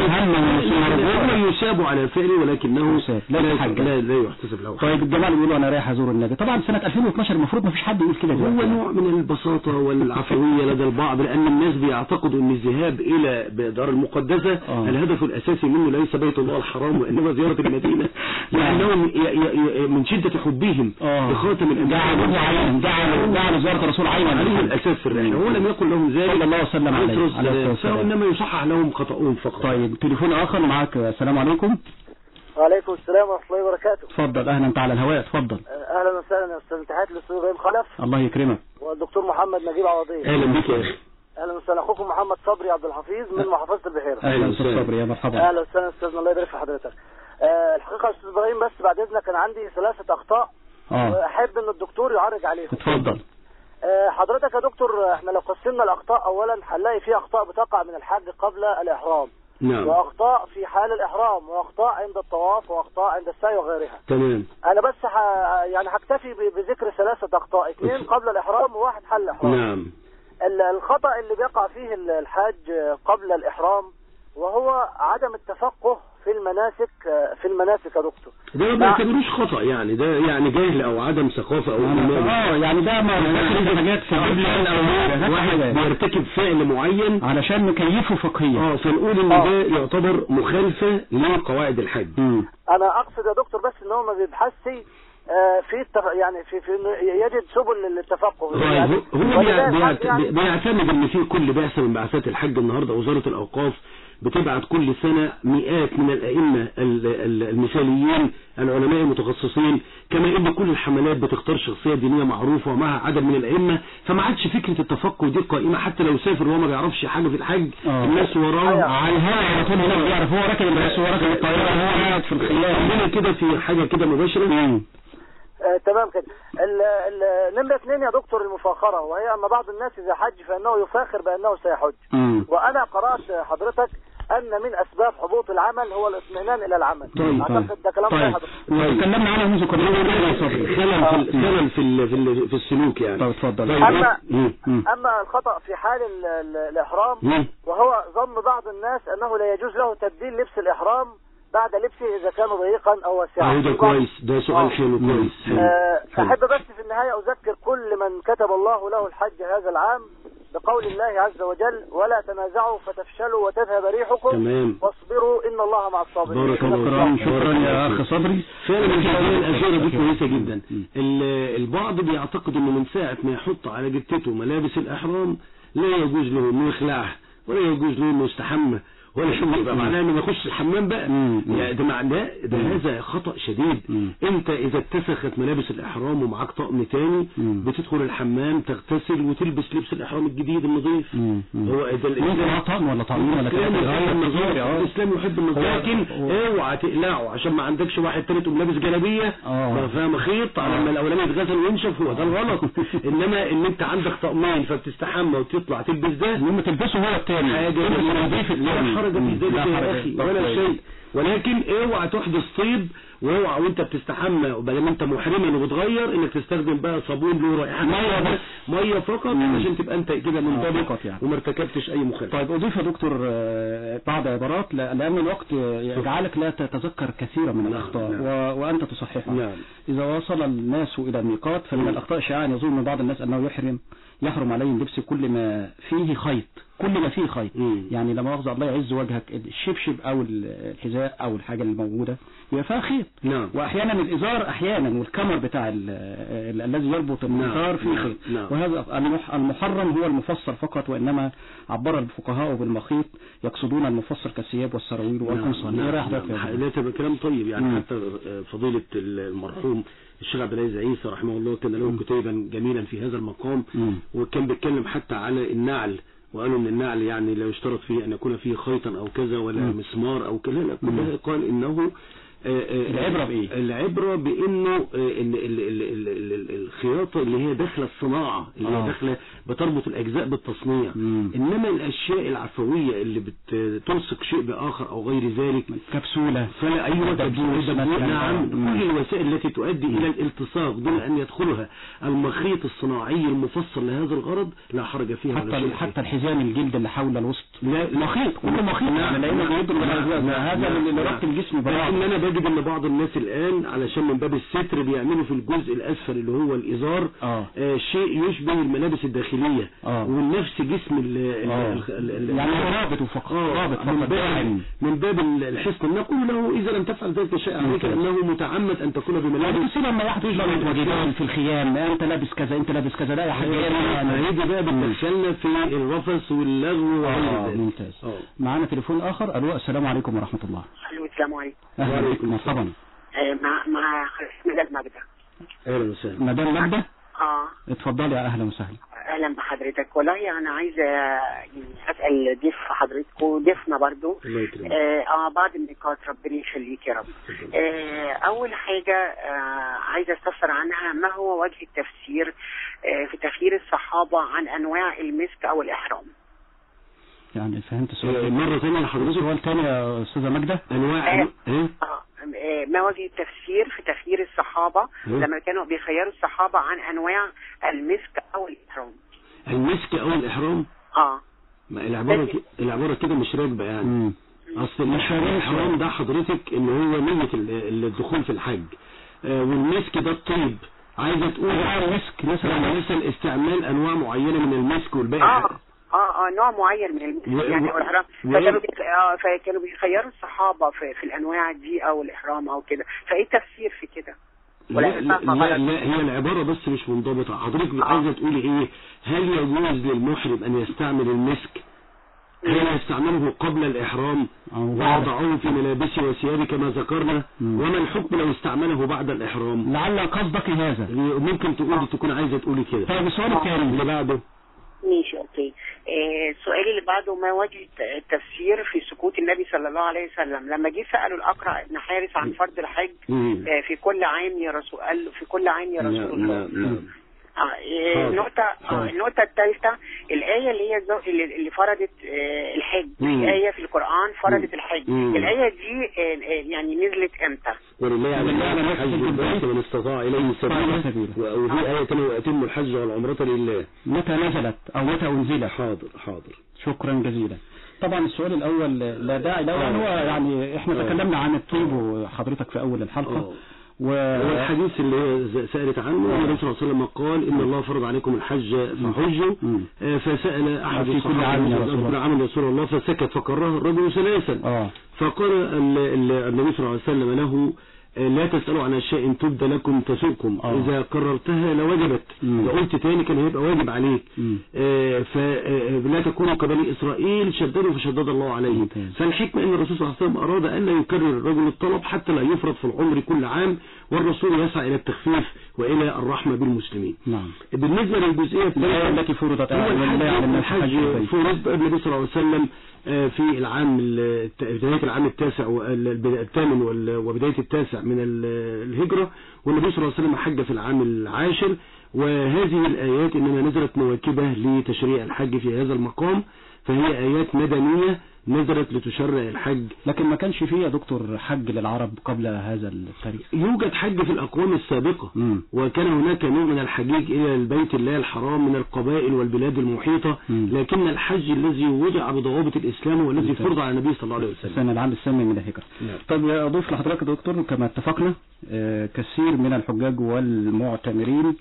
هو يساب على فعله ولكنه لا يحج لا لا يحتسب له. طيب الجماعه بيقولوا انا رايح ازور النبي طبعا سنه ألفين واثناشر المفروض ما فيش حد يقول كده. هو نوع من البساطه والعفويه لدى البعض لان الناس بيعتقدوا ان الذهاب الى الدار المقدسه آه. الهدف الاساسي منه ليس بيت الله الحرام وانما زياره المدينه لانهم من شده حبهم بخاتم الانبياء جعلوا جعلوا زياره الرسول عينا عليه الاساس في الرحله هو لم يقل لهم ذلك صلى الله وسلم عليه فانما يصحح لهم خطأهم فقط. طيب تليفون اخر معاك. السلام عليكم. وعليكم السلام ورحمه الله وبركاته. اتفضل اهلا انت على الهواء اتفضل. اهلا وسهلا يا استاذ تحياتي للاستاذ ابراهيم خلف الله يكرمك والدكتور محمد نجيب عوضين. اهلا بك يا اخي. اهلا وسهلا اخوكم محمد صبري عبد الحفيظ من محافظه البحيره. اهلا استاذ صبري يا مرحبا. اهلا وسهلا استاذنا الله يبارك في حضرتك. أه الحقيقه يا استاذ ابراهيم بس بعد اذنك كان عندي ثلاثه اخطاء اه واحب ان الدكتور يعرج عليهم. اتفضل. أه حضرتك يا دكتور احنا لو قسمنا الاخطاء اولا هنلاقي في اخطاء بتقع من الحج قبل الاحرام. نعم. واخطاء في حال الاحرام واخطاء عند الطواف واخطاء عند السعي وغيرها. تمام. انا بس ح... يعني هكتفي بذكر ثلاثه اخطاء اثنين قبل الاحرام وواحد حال الاحرام. نعم. الخطأ اللي بيقع فيه الحاج قبل الإحرام وهو عدم التفقه في المناسك في المناسك يا دكتور. ده ما بيعتبروش خطأ يعني ده يعني جهل او عدم ثقافة او إيمان. اه يعني ده ما حاجات في قبل واحد بيرتكب فعل معين علشان نكيفه فقهيا. اه فنقول ان ده يعتبر مخالفة لقواعد الحج. م. انا اقصد يا دكتور بس ان هو ما بيبحثش في التف... يعني في في يجد سبل للتفقه. يعني هو بيعتمد يعني ان في كل بعثه من بعثات الحج النهارده وزاره الاوقاف بتبعت كل سنة مئات من الأئمة المثاليين العلماء المتخصصين، كما ان كل الحملات بتختار شخصية دينية معروفة ومعها عدد من الأئمة، فما عادش فكرة التفقه دي قائمة. حتى لو سافر وهو ما بيعرفش حاجة في الحج أوه. الناس وراه على الهواء على طول هناك بيعرف، هو راكب الناس، هو راكب الطيارة، هو قاعد في الخيام عندنا كده في حاجة كده مباشرة. آه تمام كده. نمرة اثنين يا دكتور المفاخرة، وهي أن بعض الناس إذا حج فإنه يفاخر بأنه سيحج. مم. وأنا قرأت حضرتك أن من أسباب حبوط العمل هو الاطمئنان إلى العمل. طيب أعتقد ده كلام طيب. حضرتك. تكلمنا عنه منذ قليل خلل في خلل في في, في السلوك يعني. طيب اتفضل. أما أما الخطأ في حال ال ال الإحرام مم. وهو ظن بعض الناس أنه لا يجوز له تبديل لبس الإحرام بعد لبسه إذا كان ضيقا أو واسعا. اه ده كويس، ده سؤال حلو كويس. آه أحب بس في النهاية أذكر كل من كتب الله له الحج هذا العام بقول الله عز وجل: ولا تنازعوا فتفشلوا وتذهب ريحكم تمام. واصبروا إن الله مع الصابرين. بارك الله فيك. شكرا يا أخ صبري. فعلا الأشياء دي كويسة جدا. البعض بيعتقد إنه من ساعة ما يحط على جتته ملابس الإحرام لا يجوز له إنه يخلعها ولا يجوز له إنه يستحمى ولا يبقى معناه انه ما يخش الحمام بقى. يعني ده معناه ده هذا خطأ شديد. مم. انت اذا اتسخت ملابس الاحرام ومعاك طقم تاني مم. بتدخل الحمام تغتسل وتلبس لبس الاحرام الجديد النظيف. هو ده الاسلام طقم ولا طقم ولا كده الاسلام يحب النظافه، لكن اوعى تقلعه عشان ما عندكش واحد تاني تقوم لابس جلابيه فاهم خيط على ما الاولاني يتغسل وينشف، هو ده الغلط. انما ان انت عندك طقمين فبتستحمى وتطلع تلبس ده المهم تلبسه هو التاني حاجه نظيفه حرج في ذلك يا أخي ولا شيء. ولكن اوعى تحدث طيب، واوعى وانت بتستحمى وبعدين انت محرما وبتغير انك تستخدم بقى صابون له رائحه ميه بس ميه فقط عشان تبقى انت كده منضبط يعني وما ارتكبتش اي مخالفه. طيب اضيف يا دكتور بعض عبارات لان الوقت يجعلك لا تتذكر كثيرا من الاخطاء و... وانت تصححها. نعم. اذا وصل الناس الى الميقات فمن الاخطاء شائعا يظن من بعض الناس انه يحرم يحرم عليهم لبس كل ما فيه خيط، كل ما فيه خيط. مم. يعني لما أخذ الله يعز وجهك الشبشب او الحذاء او الحاجة الموجودة يبقى فيها خيط. نعم. واحيانا الازار احيانا والكمر بتاع الذي يربط الازار فيه خيط. نعم. وهذا المحرم هو المفسر فقط، وانما عبر الفقهاء بالمخيط يقصدون المفسر كالثياب والسراويل والقمصان. نعم. نعم. نعم. لا تبقى كلام طيب يعني. مم. حتى فضيلة المرحوم الشيخ عبد العزيز عيسى رحمه الله كان له كتابا جميلا في هذا المقام. مم. وكان بيتكلم حتى على النعل وقالوا ان النعل يعني لا يشترط فيه ان يكون فيه خيطا او كذا ولا مم. مسمار او كذا، لا كلها قال انه العبرة بايه؟ العبرة بانه الخياطة اللي هي داخله الصناعة اللي هي داخله بتربط الاجزاء بالتصنيع. مم. انما الاشياء العفوية اللي بتلصق شيء باخر او غير ذلك كبسولة فلا ايوه كبسولة. نعم. كل الوسائل التي تؤدي مم. الى الالتصاق دون ان يدخلها المخيط الصناعي المفصل لهذا الغرض لا حرج فيها. حتى حتى الحزام الجلد اللي حول الوسط لا مخيط كله مخيط. نعم. لانه هذا اللي ربط الجسم ببعض. بجد ان بعض الناس الان علشان من باب الستر بيعملوا في الجزء الاسفل اللي هو الازار آه. آه شيء يشبه الملابس الداخلية آه. والنفس جسم ال آه. ال ال يعني رابط وفقار رابط من باب من باب الحصن نقول له اذا لم تفعل ذلك الشيء عليك انه متعمد ان تكون بملابس. لما واحد يجلد وجدان في الخيام انت لابس كذا انت لابس كذا لا يا حبيبي انا هيجي بقى بتدخلنا في الرفث واللغو وغير ذلك. ممتاز. معانا تليفون اخر. الو السلام عليكم ورحمة الله. السلام عليكم. وعليكم مرحبا. مع مع مدام ماجدة. اهلا وسهلا. مدام ماجدة؟ اه اتفضلي يا اهلا وسهلا. اهلا بحضرتك. والله انا عايزه اسال ضيف حضرتك وضيفنا برضو اه, آه بعض النقاط ربنا يخليك يا رب. آه اول حاجه آه عايزه استفسر عنها ما هو وجه التفسير آه في تخيير الصحابه عن انواع المسك او الاحرام. يعني فهمت السؤال مرة ثانية لحضرتك؟ سؤال ثاني يا أستاذة ماجدة. أنواع آه. آه. ما وجه التفسير في تخيير الصحابة آه. لما كانوا بيخيروا الصحابة عن أنواع المسك أو الإحرام؟ المسك أو الإحرام؟ آه ما العبارة ك... العبارة كده مش راكبة يعني. مم. أصل الإحرام ده حضرتك إن هو نية الدخول في الحج آه والمسك ده الطيب. عايزة تقول على المسك مثلا مثلا استعمال أنواع معينة من المسك والباقي آه. اه اه نوع معين من المسك و... يعني والإحرام فكانوا بيخ... آه فكانوا بيخيروا الصحابة في, في الأنواع دي أو الإحرام أو كده، فإيه التفسير في كده؟ لا لا, لا لا هي العبارة بس مش منضبطة. حضرتك آه. عايزة تقولي إيه؟ هل يجوز للمحرم أن يستعمل المسك هل يستعمله قبل الإحرام ووضعه في ملابسه وثيابه كما ذكرنا؟ وما الحكم لو استعمله بعد الإحرام؟ لعل قصدك هذا، ممكن تقول تكون عايزة تقولي كده. طيب السؤال الثاني اللي بعده. ماشي اوكي. السؤال اللي بعده، ما وجه التفسير في سكوت النبي صلى الله عليه وسلم لما جه سألوا الأقرع بن حارث عن فرض الحج في كل عام يا رسول قال له في كل عام يا رسول الله. النقطة النقطة الثالثة، الآية اللي هي اللي فرضت الحج، في آية في القرآن فرضت الحج، الآية دي يعني نزلت امتى؟ ولله على الحج والبيت من استطاع إليه سبيلا، وفي آية ثانية وأتم الحج والعمرة لله. متى نزلت أو متى أنزلت؟ حاضر حاضر. شكرا جزيلا. طبعا السؤال الأول لا داعي له، هو يعني احنا تكلمنا عن الطيب وحضرتك في أول الحلقة. أوه. والحديث اللي هي سألت عنه النبي صلى الله عليه وسلم قال إن الله فرض عليكم الحج فحجوا، فسأل أحد الصحابة كل عام رسول الله فسكت فكرره الرجل ثلاثا، فقال النبي صلى الله عليه وسلم له لا تسألوا عن أشياء تبدى لكم تسؤكم، إذا قررتها لوجبت، لو قلت تاني كان هيبقى واجب عليك، فلا تكونوا كبني إسرائيل شددوا فشدد الله عليهم. فالحكمة أن الرسول صلى الله عليه وسلم أراد أن لا يكرر الرجل الطلب حتى لا يفرض في العمر كل عام، والرسول يسعى إلى التخفيف وإلى الرحمة بالمسلمين. نعم. بالنسبة للجزئية التي فرضت الحج فرض النبي صلى الله عليه وسلم في العام بداية العام التاسع والثامن وبداية التاسع من الهجرة، والنبي صلى الله عليه وسلم حج في العام العاشر، وهذه الآيات إنما نزلت مواكبة لتشريع الحج في هذا المقام، فهي آيات مدنية نزلت لتشرع الحج. لكن ما كانش فيه يا دكتور حج للعرب قبل هذا التاريخ؟ يوجد حج في الأقوام السابقة، مم. وكان هناك نوع من الحجيج إلى البيت الله الحرام من القبائل والبلاد المحيطة، مم. لكن الحج الذي وضع بضوابط الإسلام والذي فرض على النبي صلى الله عليه وسلم السنة العام الثامن من الهجرة. نعم. طب أضيف لحضرتك يا دكتور، كما اتفقنا آه كثير من الحجاج والمعتمرين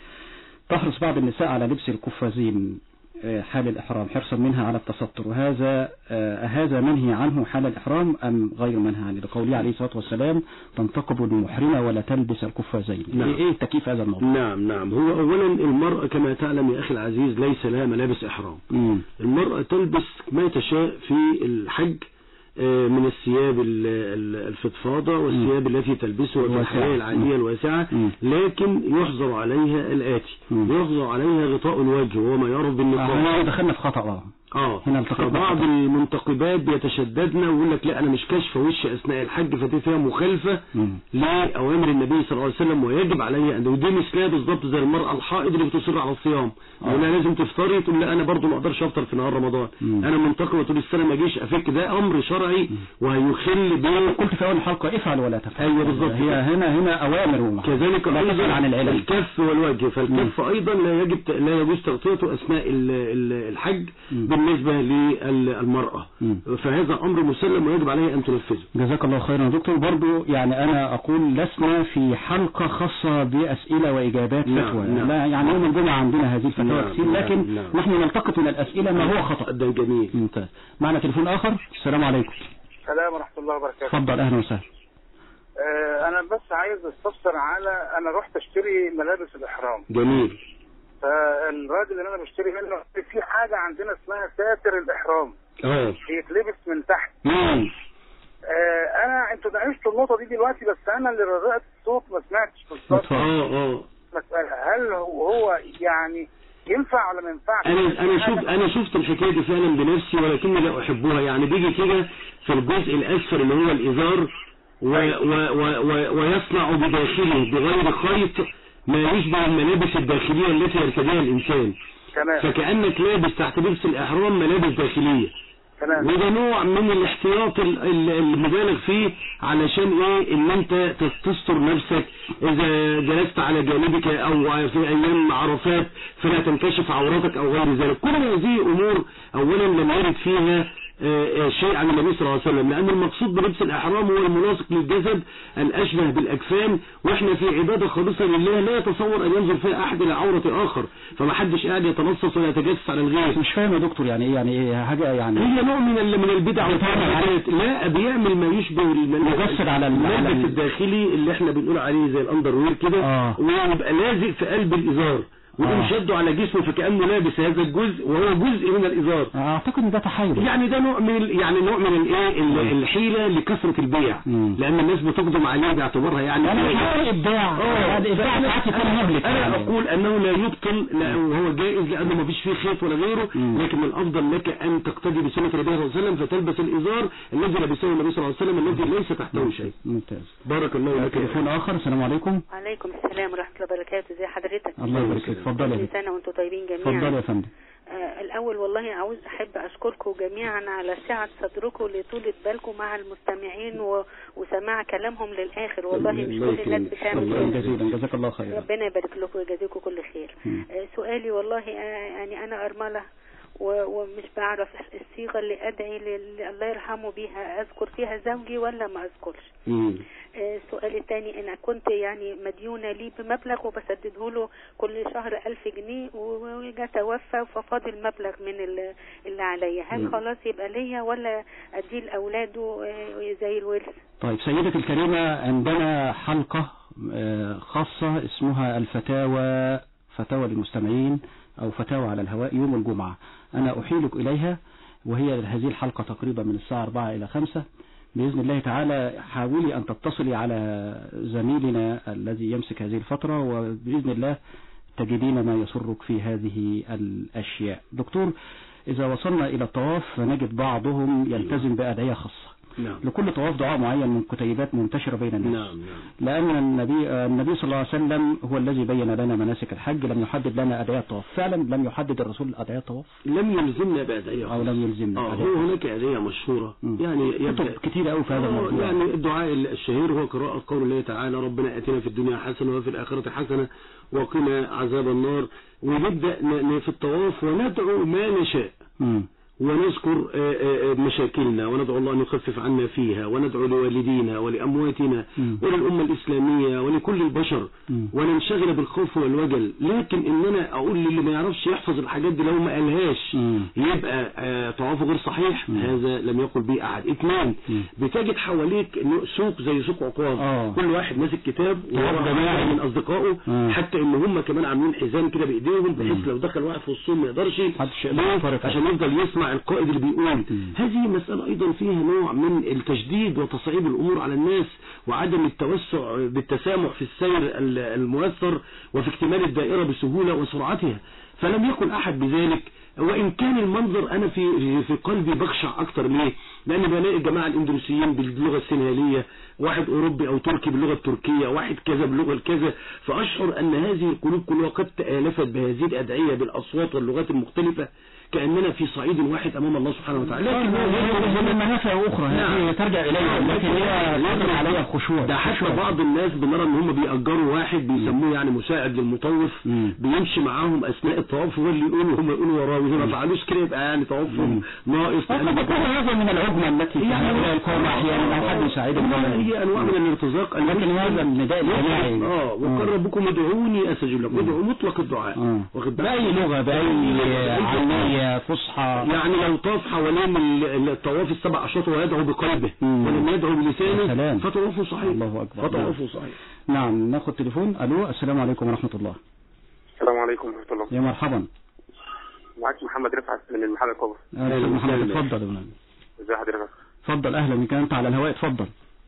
تحرص بعض النساء على لبس القفازين حال الإحرام حرصا منها على التستر، وهذا آه هذا منهي عنه حال الإحرام أم غير منهي عنه؟ لقوله عليه الصلاة والسلام تنتقب المحرمة ولا تلبس القفازين. نعم. إيه تكييف هذا الموضوع؟ نعم نعم هو أولا المرأة كما تعلم يا أخي العزيز ليس لها ملابس إحرام. مم. المرأة تلبس ما تشاء في الحج من الثياب الفضفاضة والثياب التي تلبسها في الحياة العادية الواسعة، لكن يحظر عليها الآتي، يحظر عليها غطاء الوجه وهو ما يعرف بالنقاب. احنا دخلنا في خطأ اه فبعض المنتقبات بيتشددنا ويقول لك لا انا مش كاشفه وشي اثناء الحج، فدي فيها مخالفه لاوامر النبي صلى الله عليه وسلم، ويجب عليها ان ودي مثلها بالظبط زي المراه الحائض اللي بتصر على الصيام، يقول لها لازم تفطري، تقول لا انا برضو ما اقدرش افطر في نهار رمضان، مم. انا منتقبه طول السنه ما اجيش افك، ده امر شرعي وهيخل ب قلت في اول الحلقه افعل ولا تفعل. ايوه بالظبط، هي هنا هنا اوامر، كذلك ايضا عن العلم الكف والوجه، فالكف مم. ايضا لا يجب لا يجوز تغطيته اثناء الحج مم. بالنسبه ل المرأة، مم. فهذا أمر مسلم ويجب عليه أن تنفذه. جزاك الله خيرا يا دكتور. برضو يعني أنا أقول لسنا في حلقة خاصة بأسئلة وإجابات نعم فتوى، نعم. لا يعني يوم الجمعة عندنا هذه الفتوى نعم كثير، لكن نعم نعم. نحن نلتقط من الأسئلة ما هو خطأ. ده جميل. ممتاز. معنا تليفون آخر. السلام عليكم. السلام ورحمة الله وبركاته. تفضل أهلا وسهلا. آه أنا بس عايز استفسر على، أنا رحت أشتري ملابس الإحرام. جميل. فالراجل اللي أنا بشتري منه في حاجة عندنا اسمها ساتر الإحرام. اه بيتلبس من تحت. امم آه انا انتوا ناقشتوا النقطه دي دلوقتي، بس انا اللي رجعت الصوت ما سمعتش بالظبط. اه اه مساله هل هو يعني ينفع ولا ما ينفعش؟ انا انا شوف انا شفت الحكايه دي فعلا بنفسي ولكني لا احبها، يعني بيجي كده في الجزء الاسفل اللي هو الازار و و و و ويصنع بداخله بغير خيط ما يشبه الملابس الداخليه التي يرتديها الانسان. تمام. فكأنك لابس تحت لبس الإحرام ملابس داخلية. تمام. وده نوع من الاحتياط المبالغ فيه علشان ايه ان انت تستر نفسك اذا جلست على جانبك او في ايام عرفات فلا تنكشف عوراتك او غير ذلك. كل هذه امور اولا لم يرد فيها شيء عن النبي صلى الله عليه وسلم، لأن المقصود بلبس الإحرام هو الملاصق للجسد الأشبه بالأجسام، وإحنا في عبادة خالصة لله لا يتصور أن ينظر فيها أحد إلى عورة آخر، فما حدش قاعد يتنصص ولا يتجسس على الغير. مش فاهم يا دكتور يعني إيه يعني إيه حاجة يعني هي نوع من من البدع والحاجات، لا بيعمل ما يشبه المجسد على الملبس الداخلي اللي إحنا بنقول عليه زي الأندر وير كده، آه. ويبقى لازق في قلب الإزار ويقوم شده على جسمه فكأنه لابس هذا الجزء وهو جزء من الإزار. اعتقد ان ده تحايل، يعني ده نوع من يعني نوع من الايه الحيلة لكثرة البيع، لأن الناس بتقدم عليه باعتبارها يعني انا ابداع. هذا ابداع انا اقول انه لا يبطل وهو جائز لانه ما فيش فيه خيط ولا غيره، لكن الافضل لك ان تقتدي بسنة النبي صلى الله عليه وسلم فتلبس الازار الذي لبسه النبي صلى الله عليه وسلم الذي ليس تحته شيء. ممتاز. بارك الله لك. تليفون اخر. السلام عليكم. وعليكم السلام ورحمة الله وبركاته. ازي حضرتك؟ الله يبارك فيك. اتفضل يا كل سنة وانتم طيبين جميعا. اتفضل يا فندم. آه الأول والله عاوز أحب أشكركم جميعا على سعة صدركم لطولة بالكم مع المستمعين و... وسماع كلامهم للآخر، والله مش كل الناس بتعمل كده. جزيلا جزاك الله خير. ربنا يبارك لكم ويجازيكم كل خير. آه سؤالي والله آه يعني أنا أرملة ومش بعرف الصيغة اللي أدعي اللي الله يرحمه بيها، أذكر فيها زوجي ولا ما أذكرش؟ آه السؤال الثاني، أنا كنت يعني مديونة لي بمبلغ وبسدده له كل شهر ألف جنيه وجا توفى ففاضل مبلغ من اللي عليا، هل خلاص يبقى ليا ولا أديه لأولاده زي الورث؟ طيب سيدتي الكريمة، عندنا حلقة خاصة اسمها الفتاوى، فتاوى للمستمعين أو فتاوى على الهواء يوم الجمعة، أنا أحيلك إليها، وهي هذه الحلقة تقريبا من الساعة أربعة إلى خمسة بإذن الله تعالى. حاولي أن تتصلي على زميلنا الذي يمسك هذه الفترة، وبإذن الله تجدين ما يسرك في هذه الأشياء. دكتور، إذا وصلنا إلى الطواف فنجد بعضهم يلتزم بأدعية خاصة. نعم. لكل طواف دعاء معين من كتيبات منتشرة بين الناس. نعم. نعم. لأن النبي النبي صلى الله عليه وسلم هو الذي بين لنا مناسك الحج، لم يحدد لنا أدعية الطواف. فعلا لم يحدد الرسول أدعية الطواف، لم يلزمنا بأدعية أو لم يلزمنا. آه هو هناك أدعية مشهورة م. يعني كتب كتير قوي في هذا الموضوع. يعني الدعاء الشهير هو قراءة قول الله تعالى ربنا آتنا في الدنيا حسنة وفي الآخرة حسنة وقنا عذاب النار، ونبدأ في الطواف وندعو ما نشاء م. ونذكر مشاكلنا وندعو الله أن يخفف عنا فيها، وندعو لوالدينا ولأمواتنا م. وللأمة الإسلامية ولكل البشر م. وننشغل بالخوف والوجل. لكن إننا أقول للي ما يعرفش يحفظ الحاجات دي لو ما قالهاش م. يبقى طوافه غير صحيح، م. هذا لم يقل به أحد. اثنان، بتجد حواليك سوق زي سوق عكاظ، كل واحد ماسك كتاب وجماعة من أصدقائه م. حتى إن هم كمان عاملين حزام كده بإيديهم بحيث لو دخل واحد في الصوم ما يقدرش عشان يفضل يسمع القائد اللي بيقول. هذه مسألة أيضا فيها نوع من التشديد وتصعيب الأمور على الناس، وعدم التوسع بالتسامح في السير الميسر وفي اكتمال الدائرة بسهولة وسرعتها، فلم يكن أحد بذلك. وإن كان المنظر أنا في في قلبي بخشع أكتر. ليه؟ لأن بلاقي الجماعة الإندونيسيين باللغة السنغالية، واحد أوروبي أو تركي باللغة التركية، واحد كذا باللغة الكذا، فأشعر أن هذه القلوب كلها قد تآلفت بهذه الأدعية بالأصوات واللغات المختلفة كأننا في صعيد واحد أمام الله سبحانه وتعالى. لكن هي منافع أخرى هي ترجع إليها، لكن هي لازم عليها خشوع. ده حتى بعض الناس بنرى ان هم بيأجروا واحد بيسموه يعني مساعد للمطوف بيمشي معاهم أثناء الطواف هو اللي يقولوا هم يقولوا وراه، وإذا ما فعلوش كده يبقى يعني طوافهم ناقص. هذا من العجمة التي يعني القوم أحيانا أو حد يساعدهم. هي أنواع من الارتزاق، لكن هذا النداء الجماعي. اه وقال ربكم ادعوني أستجب لكم، ادعوا مطلق الدعاء واخد بأي لغة بأي عامية فصحى. يعني لو طاف حوالين الطواف السبع أشواط ويدعو بقلبه ولم يدعو بلسانه فطوافه صحيح. الله أكبر. فطوافه صحيح. نعم. ناخد تليفون. ألو، السلام عليكم ورحمة الله. السلام عليكم ورحمة الله. يا مرحبا. معك محمد رفعت من المحل الكبرى. أهلا محمد، اتفضل يا ابن. ازي حضرتك؟ اتفضل. أهلا بك، أنت على الهواء، اتفضل.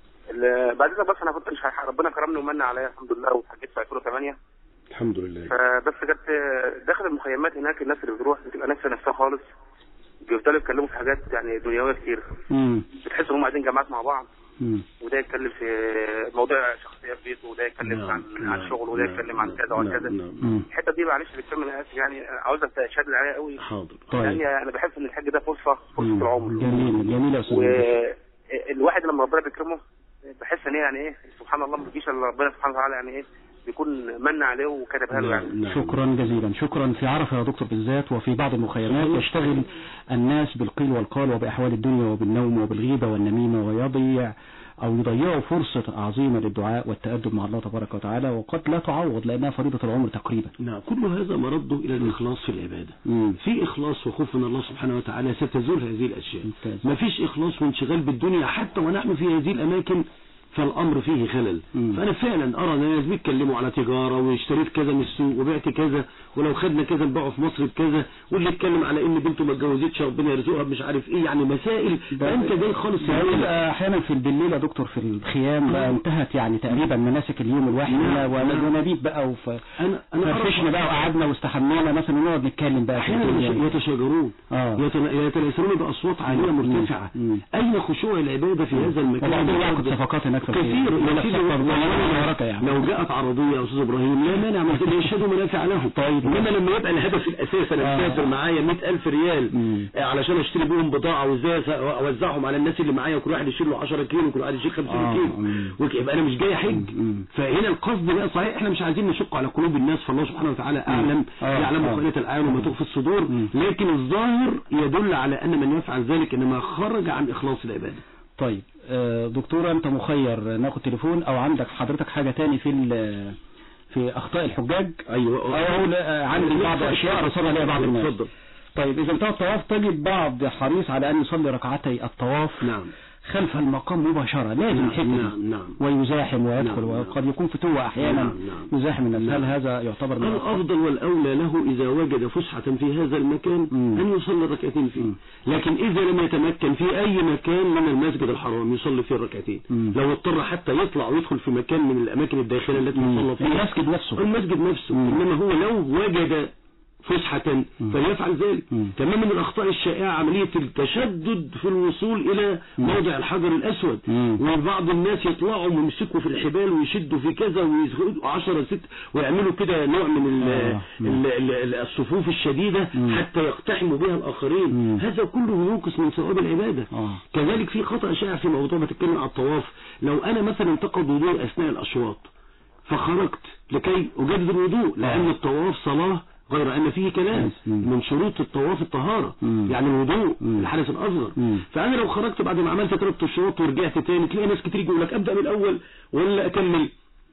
بعد كده بس أنا كنت مش ربنا كرمني ومن عليا الحمد لله، وحجيت في ألفين وثمانية الحمد لله. فبس جت داخل المخيمات هناك الناس اللي بتروح بتبقى ناسيه نفسها خالص، بيفضلوا يتكلموا في حاجات يعني دنيويه كتير. امم بتحس ان هم قاعدين جماعات مع بعض، امم وده يتكلم في موضوع شخصيه في بيته، وده يتكلم عن عن الشغل، وده يتكلم عن كذا وعن كذا. الحته دي معلش بتكلم انا اسف يعني عاوزك تشهد لي عليها قوي. حاضر. لان يعني انا بحس ان الحج ده فرصه فرصه العمر. جميل جميل يا استاذ. والواحد لما ربنا بيكرمه بحس ان هي يعني ايه سبحان الله ما بيجيش الا ربنا سبحانه وتعالى يعني ايه بيكون من عليه وكتبها له يعني. شكرا جزيلا. شكرا. في عرفة يا دكتور بالذات وفي بعض المخيمات يشتغل الناس بالقيل والقال وبأحوال الدنيا وبالنوم وبالغيبة والنميمة، ويضيع أو يضيعوا فرصة عظيمة للدعاء والتأدب مع الله تبارك وتعالى، وقد لا تعوض لأنها فريضة العمر تقريبا. نعم. كل هذا مرده إلى الإخلاص في العبادة. مم. في إخلاص وخوف من الله سبحانه وتعالى ستزول هذه الأشياء. ما فيش إخلاص وانشغال بالدنيا حتى ونحن في هذه الأماكن فالامر فيه خلل. فانا فعلا ارى ناس بيتكلموا على تجاره واشتريت كذا من السوق وبعت كذا ولو خدنا كذا نبيعه في مصر بكذا، واللي يتكلم على ان بنته ما اتجوزتش ربنا يرزقها مش عارف ايه، يعني مسائل فانت جاي خالص. بقى احيانا في بالليل يا دكتور في الخيام بقى انتهت يعني تقريبا مناسك اليوم الواحد ونبيت بقى وف انا انا فرشنا بقى وقعدنا واستحمينا مثلا ونقعد نتكلم بقى احيانا يتشاجرون يتناسلون باصوات عاليه مرتفعه. اين خشوع العباده في هذا المكان؟ وبعدين صفقات هناك كثير يعني. لو جاءت عرضيه يا استاذ ابراهيم لا مانع من ان يشهدوا منافع لهم. طيب انما لما يبقى الهدف الاساسي انا مسافر معايا مئة ألف ريال علشان اشتري بيهم بضاعه وازاي اوزعهم على الناس اللي معايا، وكل واحد يشيل له عشرة كيلو وكل واحد يشيل خمسين كيلو، يبقى انا مش جاي حج. فهنا القصد بقى صحيح احنا مش عايزين نشق على قلوب الناس، فالله سبحانه وتعالى اعلم يعلم خائنة الاعين وما تخفي الصدور، لكن الظاهر يدل على ان من يفعل ذلك انما خرج عن اخلاص العباده. طيب دكتورة انت مخير ناخد تليفون او عندك حضرتك حاجة تاني في في اخطاء الحجاج؟ ايوه او عندي بعض الاشياء رصدها ليها بعض الناس. اتفضل. طيب اذا انتهى الطواف تجد بعض حريص على ان يصلي ركعتي الطواف نعم خلف المقام مباشرة، لازم يحب نعم نعم ويزاحم ويدخل، نعم وقد يكون فتوة احيانا نعم نعم يزاحم الناس. هل هذا يعتبر من الافضل والاولى له اذا وجد فسحة في هذا المكان مم. ان يصلي ركعتين فيه، لكن اذا لم يتمكن في اي مكان من المسجد الحرام يصلي فيه الركعتين، لو اضطر حتى يطلع ويدخل في مكان من الاماكن الداخلية التي يصلى فيها المسجد نفسه المسجد نفسه مم. انما هو لو وجد فسحة فليفعل ذلك. كمان من الأخطاء الشائعة عملية التشدد في الوصول إلى موضع الحجر الأسود، وبعض الناس يطلعوا ويمسكوا في الحبال ويشدوا في كذا ويزهدوا عشرة ست ويعملوا كده نوع من ال ال ال الصفوف الشديدة حتى يقتحموا بها الآخرين. هذا كله ينقص من ثواب العبادة. كذلك في خطأ شائع في موضوع بتتكلم عن الطواف، لو أنا مثلا انتقد وضوء أثناء الأشواط فخرجت لكي أجدد الوضوء، لأن الطواف صلاة غير أن فيه كلام من شروط الطواف الطهارة يعني الوضوء الحدث الأصغر. فأنا لو خرجت بعد ما عملت ثلاث أشواط ورجعت تاني تلاقي ناس كتير يقول لك أبدأ من الأول ولا أكمل،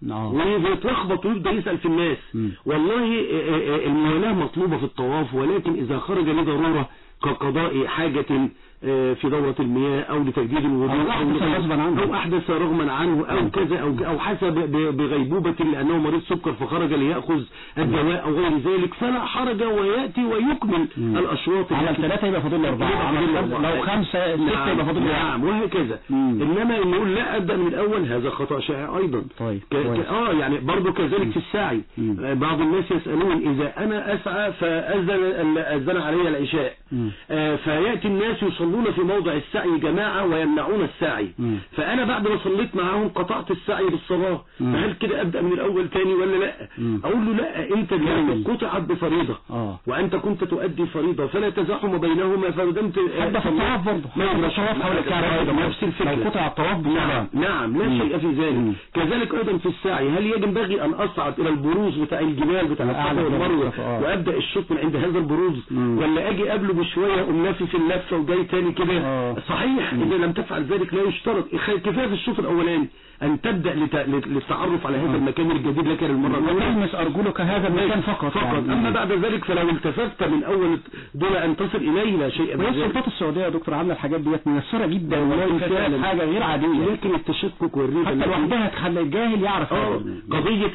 ويتلخبط ويبدأ يسأل في الناس. والله المولاة مطلوبة في الطواف، ولكن إذا خرج لضرورة كقضاء حاجة في دورة المياه او لتجديد الوضوء او, أو احدث رغما عنه او كذا او, أو حسب بغيبوبة لانه مريض سكر فخرج ليأخذ الدواء او غير ذلك فلا حرج ويأتي ويكمل م. الاشواط. عمل ثلاثة يبقى فاضل اربعة، لو خمسة ستة يبقى فاضل نعم وهكذا. مم. انما نقول لا ابدأ من الاول هذا خطأ شائع ايضا. طيب ك... اه يعني برضو كذلك في السعي. مم. بعض الناس يسألون اذا انا اسعى فاذن اذن علي العشاء آه فيأتي الناس يصلون في موضع السعي جماعة ويمنعون السعي، مم. فأنا بعد ما صليت معاهم قطعت السعي بالصلاة، فهل كده أبدأ من الأول تاني ولا لا؟ مم. أقول له لا، أنت اللي قطعت بفريضة آه. وأنت كنت تؤدي فريضة فلا تزاحم بينهما فدمت حتى في الطواف برضه ما الطواف حول الكعبة نفس الفكرة لو قطع الطواف نعم نعم لا شيء في ذلك. مم. كذلك أيضا في السعي هل ينبغي أن أصعد إلى البروز بتاع الجبال بتاع الصفا والمروة آه. وأبدأ الشوط من عند هذا البروز، مم. ولا أجي قبله بشوية أقوم لافف اللفة وجاي تاني كده؟ آه. صحيح. مم. إذا لم تفعل ذلك لا يشترط. كفاية في الشوط الأولاني أن تبدأ للتعرف على هذا المكان الجديد لك للمرة الأولى وتلمس أرجلك هذا المكان فقط فقط يعني. أما بعد ذلك فلو التفت من أول دون أن تصل إليه لا شيء. السلطات السعودية يا دكتور عاملة الحاجات ديت ميسرة جدا والله حاجة غير عادية، لكن التشكك والريبة حتى لوحدها تخلي الجاهل يعرف. اه قضية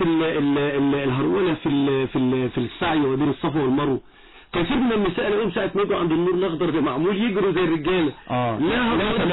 الهرولة في في في السعي وبين الصفا والمروة كثير من النساء اليوم ساعة ما يجوا عند النور الأخضر ده معمول يجروا زي الرجالة. آه. لا هرولة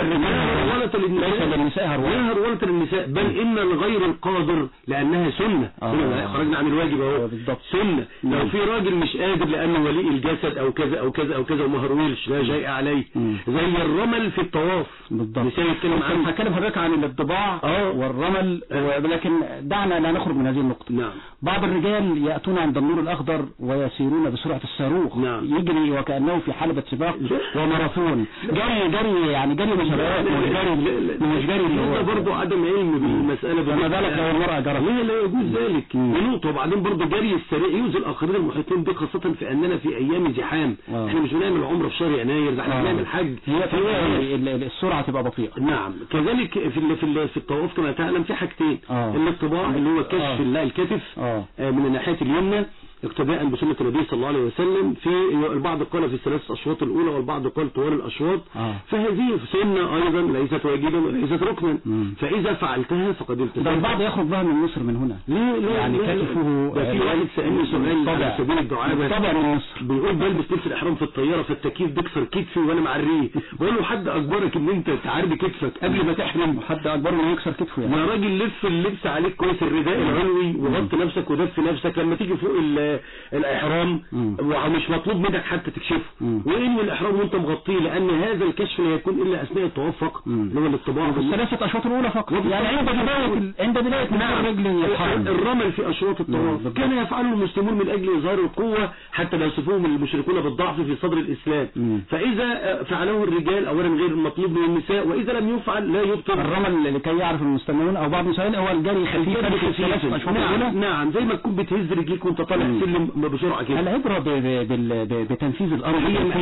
للنساء لا هرولة للنساء بل إن الغير القادر لأنها سنة. آه. خرجنا عن الواجب اهو سنة. لو في راجل مش قادر لأنه ولي الجسد أو كذا أو كذا أو كذا وما هرولش لا شيء عليه مم. زي الرمل في الطواف بالضبط. نساء يتكلم عنه هتكلم حضرتك عن الطباع آه. والرمل آه. لكن دعنا لا نخرج من هذه النقطة. نعم. بعض الرجال يأتون عند النور الأخضر ويسيرون بسرعة الصاروخ. نعم. يجري وكأنه في حلبة سباق وماراثون جري جري يعني جري مسابقات مش جري مش جري هذا برضه عدم علم بالمسألة. فما بالك لو المرأة جرت؟ لا لا يجوز ذلك ونقطة. وبعدين برضه جري السريع يؤذي الآخرين المحيطين به خاصة في أننا في أيام زحام. آه. احنا مش بنعمل عمرة في شهر يناير ده احنا بنعمل حج. هي في السرعة تبقى بطيئة. نعم. كذلك في في في الطواف كما تعلم في حاجتين. آه. الطباع اللي هو كشف آه. الكتف آه. من الناحية اليمنى اقتداء بسنة النبي صلى الله عليه وسلم. في البعض قال في الثلاث أشواط الأولى والبعض قال طوال الأشواط. آه. فهذه سنة أيضا ليست واجبا وليست ركنا، فإذا فعلتها فقد التزمت. البعض يخرج بها من مصر من هنا. ليه ليه يعني كتفه. ده في واحد سألني سؤال على سبيل الدعابة، طبعا من مصر، بيقول بلبس لبس الإحرام في الطيارة فالتكييف بيكسر كتفي وأنا معريه. بقول له حد أجبرك إن أنت تعري كتفك قبل ما تحرم؟ حد أجبره إنه يكسر كتفه يعني؟ يا راجل لف اللبس عليك كويس، الرداء العلوي، وغطي نفسك ودف نفسك لما تيجي فوق الإحرام، ومش مطلوب منك حتى تكشفه، وإنه الإحرام وأنت مغطيه، لأن هذا الكشف لا يكون إلا أثناء الطواف فقط اللي هو الطباع في الثلاثة أشواط الأولى فقط، يعني عند بداية عند بداية نعم رجل الرمل في أشواط الطواف كان يفعله المسلمون من أجل إظهار القوة، حتى لا يصفوهم المشركون بالضعف في صدر الإسلام. مم. فإذا فعله الرجال أولا غير المطلوب من النساء، وإذا لم يفعل لا يبطل. الرمل لكي يعرف المستمعون أو بعض المسائل هو الجري خفيف. نعم نعم، زي ما تكون بتهز رجليك وأنت طالع سلم بسرعة كده. العبرة بتنفيذ الأمر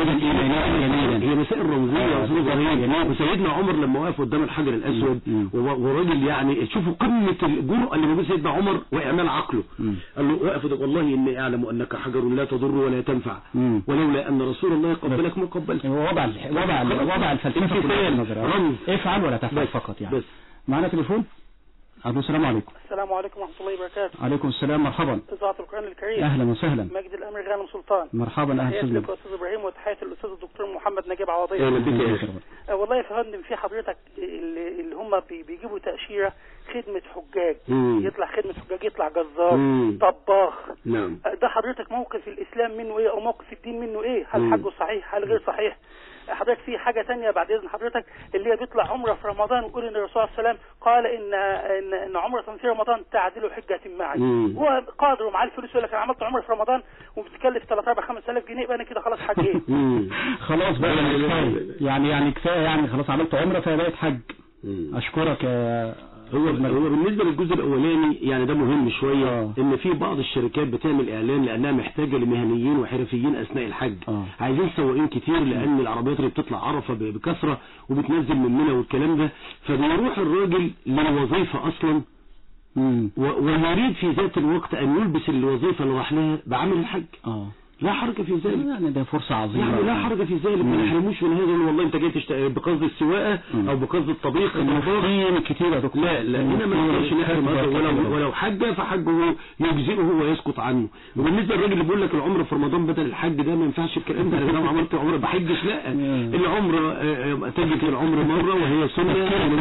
هي مسائل رمزية وظاهرية. وسيدنا عمر لما وقف قدام الحجر الأسود وراجل يعني شوفوا قمة الجرأة اللي موجود سيدنا عمر وإعمال عقله، قال له وقف والله إني أعلم أنك حجر لا تضر ولا تنفع، ولولا أن رسول الله قبلك ما قبلت. هو وضع وضع وضع الفلسفة في النظر، افعل ولا تفعل فقط يعني. بس. معنا تليفون. أبو السلام عليكم. السلام عليكم ورحمة الله وبركاته. عليكم السلام، مرحبا. إذاعة القرآن الكريم. أهلا وسهلا. مجد الأمر غانم سلطان. مرحبا أهلا وسهلا. تحياتي لك أستاذ إبراهيم وتحياتي للأستاذ الدكتور محمد نجيب عوضية. أهلا بك يا أخي. والله يا فندم في حضرتك اللي, اللي هم بيجيبوا تأشيرة خدمة حجاج، مم. يطلع خدمة حجاج، يطلع جزار، طباخ. نعم. ده حضرتك موقف الإسلام منه إيه أو موقف الدين منه إيه؟ هل حجه صحيح هل غير صحيح؟ حضرتك في حاجة تانية بعد إذن حضرتك، اللي هي بيطلع عمرة في رمضان ويقول إن الرسول صلى الله عليه وسلم قال إن إن, إن عمرة في رمضان تعدل حجة معي. هو قادر ومعاه الفلوس يقول لك أنا عملت عمرة في رمضان وبتكلف ثلاثة أربعة خمسة آلاف جنيه، يبقى أنا كده خلاص حجيت. خلاص بقى يعني يعني كفاية يعني خلاص عملت عمرة فبقيت حج. أشكرك يا هو هو بالنسبة للجزء الأولاني يعني ده مهم شوية. آه. إن في بعض الشركات بتعمل إعلان لأنها محتاجة لمهنيين وحرفيين أثناء الحج. آه. عايزين سواقين كتير لأن العربيات اللي بتطلع عرفة بكثرة وبتنزل من منى والكلام ده، فبيروح الراجل للوظيفة أصلا ويريد في ذات الوقت أن يلبس الوظيفة اللي راح لها بعمل الحج. آه. لا حرج في ذلك، يعني ده فرصة عظيمة يعني لا حرج في ذلك. ما نحرموش من هذا، والله انت جاي تشتغل بقصد السواقه او بقصد الطبيخ المفاهيم كتير يا دكتور. لا لا هنا ما نقدرش نحرم هذا، ولو ولو حج فحجه يجزئه ويسقط عنه. وبالنسبه للراجل اللي بيقول لك العمره في رمضان بدل الحج، ده ما ينفعش الكلام ده. انا عملت عمره بحجش، لا العمره تجد العمره مره وهي سنه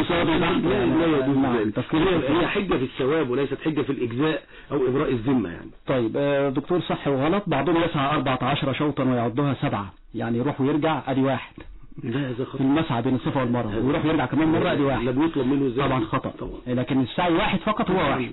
لا يجوز. هي حجه في الثواب وليست حجه في الاجزاء او ابراء الذمه يعني. طيب دكتور، صح وغلط، بعضهم يسعى أربعة عشر شوطا ويعدها سبعة، يعني يروح ويرجع ادي واحد في المسعى بين الصفا والمروه، ويروح ويرجع كمان مره ادي واحد. لا بيطلب منه ازاي؟ طبعا خطأ طبعا. لكن السعي واحد فقط هو واحد.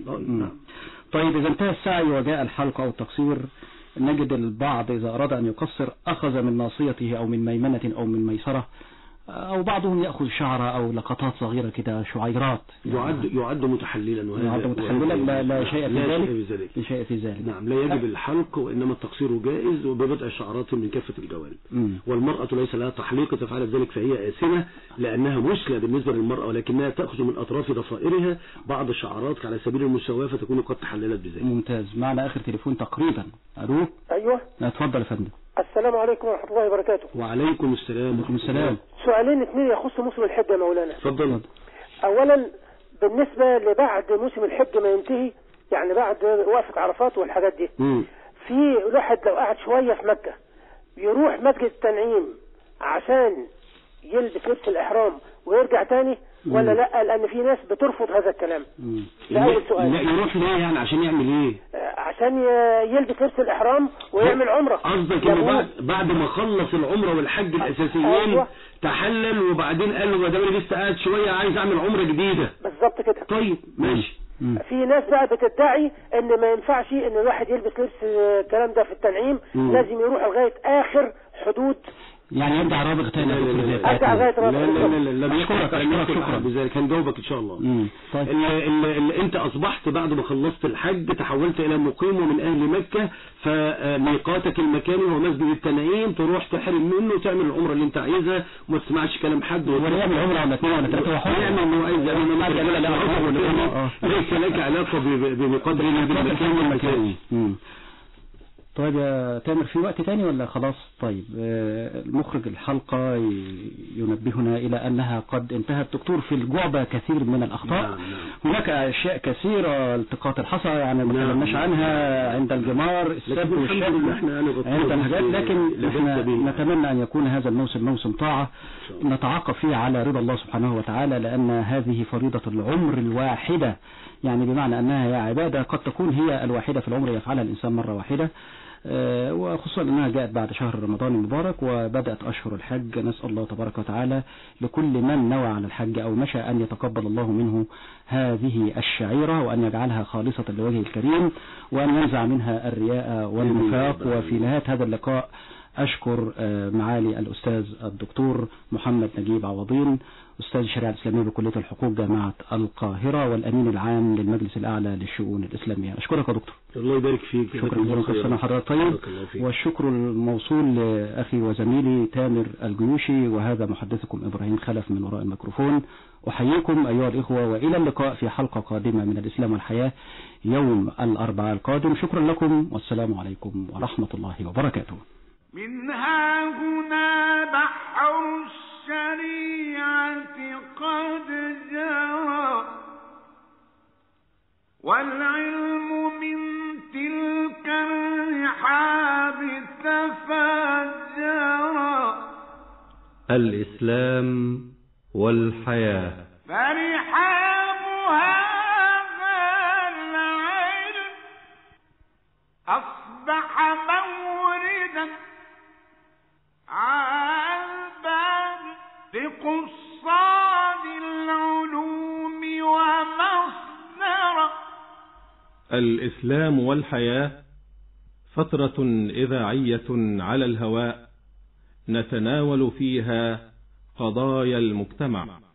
طيب اذا انتهى السعي وجاء الحلق او التقصير، نجد البعض اذا اراد ان يقصر اخذ من ناصيته او من ميمنه او من ميسره، او بعضهم ياخذ شعره او لقطات صغيره كده، شعيرات. يعد يعد متحللا، وهذا يعد متحللا لا, لا شيء في ذلك. لا شيء في ذلك. نعم، لا يجب الحلق، وانما التقصير جائز وببدء الشعرات من كافه الجوانب. والمراه ليس لها تحليق، تفعل ذلك فهي آثمة لانها مشكله بالنسبه للمراه، ولكنها تاخذ من اطراف ضفائرها بعض الشعرات على سبيل المساواه فتكون قد تحللت بذلك. ممتاز. معنا اخر تليفون تقريبا. الو. ايوه اتفضل يا فندم. السلام عليكم ورحمه الله وبركاته. وعليكم السلام. وعليكم السلام. سؤالين اثنين يخص موسم الحج يا مولانا. اتفضل. اولا بالنسبه لبعد موسم الحج ما ينتهي، يعني بعد وقفه عرفات والحاجات دي، م. في الواحد لو قعد شويه في مكه يروح مسجد التنعيم عشان يلبس لبس الاحرام ويرجع تاني ولا لا؟ لان في ناس بترفض هذا الكلام. ده اول سؤال. لا يروح ليه يعني؟ عشان يعمل ايه؟ عشان يلبس لبس الاحرام ويعمل عمره. قصدك انه بعد بعد ما خلص العمره والحج الاساسيين أيوة. تحلل وبعدين قال له ما دام لسه قاعد شويه عايز اعمل عمره جديده. بالظبط كده. طيب ماشي. في ناس بقى بتدعي ان ما ينفعش ان الواحد يلبس لبس الكلام ده في التنعيم، مم. لازم يروح لغايه اخر حدود، يعني يرجع رابغ تاني. ارجع لغايه رابغ. لا لا لا لا بشكرك اشكرك شكرا بذلك. هنجاوبك ان شاء الله. طيب اللي, اللي انت اصبحت بعد ما خلصت الحج تحولت الى مقيم ومن اهل مكه، فميقاتك المكاني هو مسجد التنعيم، تروح تحرم منه وتعمل العمره اللي انت عايزها وما تسمعش كلام حد. هو يعمل عمره ولا اثنين ولا ثلاثه وحر يعمل انه عايز يعمل. ليس لك علاقه بمقدر المكان والمكان. طيب يا تامر، في وقت تاني ولا خلاص؟ طيب المخرج الحلقة ينبهنا إلى أنها قد انتهت. دكتور، في الجعبة كثير من الأخطاء. نعم نعم. هناك أشياء كثيرة، التقاط الحصى يعني ما تكلمناش عنها، عند الجمار، السب والشتم، عند الحاجات، لكن احنا نتمنى أن يكون هذا الموسم موسم طاعة نتعاقب فيه على رضا الله سبحانه وتعالى، لأن هذه فريضة العمر الواحدة، يعني بمعنى أنها هي عبادة قد تكون هي الواحدة في العمر يفعلها الإنسان مرة واحدة، وخصوصا أنها جاءت بعد شهر رمضان المبارك وبدأت أشهر الحج. نسأل الله تبارك وتعالى لكل من نوى على الحج أو مشى أن يتقبل الله منه هذه الشعيرة، وأن يجعلها خالصة لوجهه الكريم، وأن ينزع منها الرياء والنفاق. وفي نهاية هذا اللقاء أشكر معالي الأستاذ الدكتور محمد نجيب عوضين، أستاذ الشريعة الإسلامية بكلية الحقوق جامعة القاهرة والأمين العام للمجلس الأعلى للشؤون الإسلامية. أشكرك يا دكتور. الله يبارك فيك. شكرا جزيلا، كل سنة وحضرتك طيب. والشكر الموصول لأخي وزميلي تامر الجيوشي، وهذا محدثكم إبراهيم خلف من وراء الميكروفون. أحييكم أيها الإخوة، وإلى اللقاء في حلقة قادمة من الإسلام والحياة يوم الأربعاء القادم. شكرا لكم والسلام عليكم ورحمة الله وبركاته. منها هنا بحر الشريعة قد جرى، والعلم من تلك الرحاب تفجرا. الإسلام والحياة. فرحاب هذا العلم أصبح موردا عالبان لقصاد العلوم ومصدرا. الإسلام والحياة فترة إذاعية على الهواء نتناول فيها قضايا المجتمع.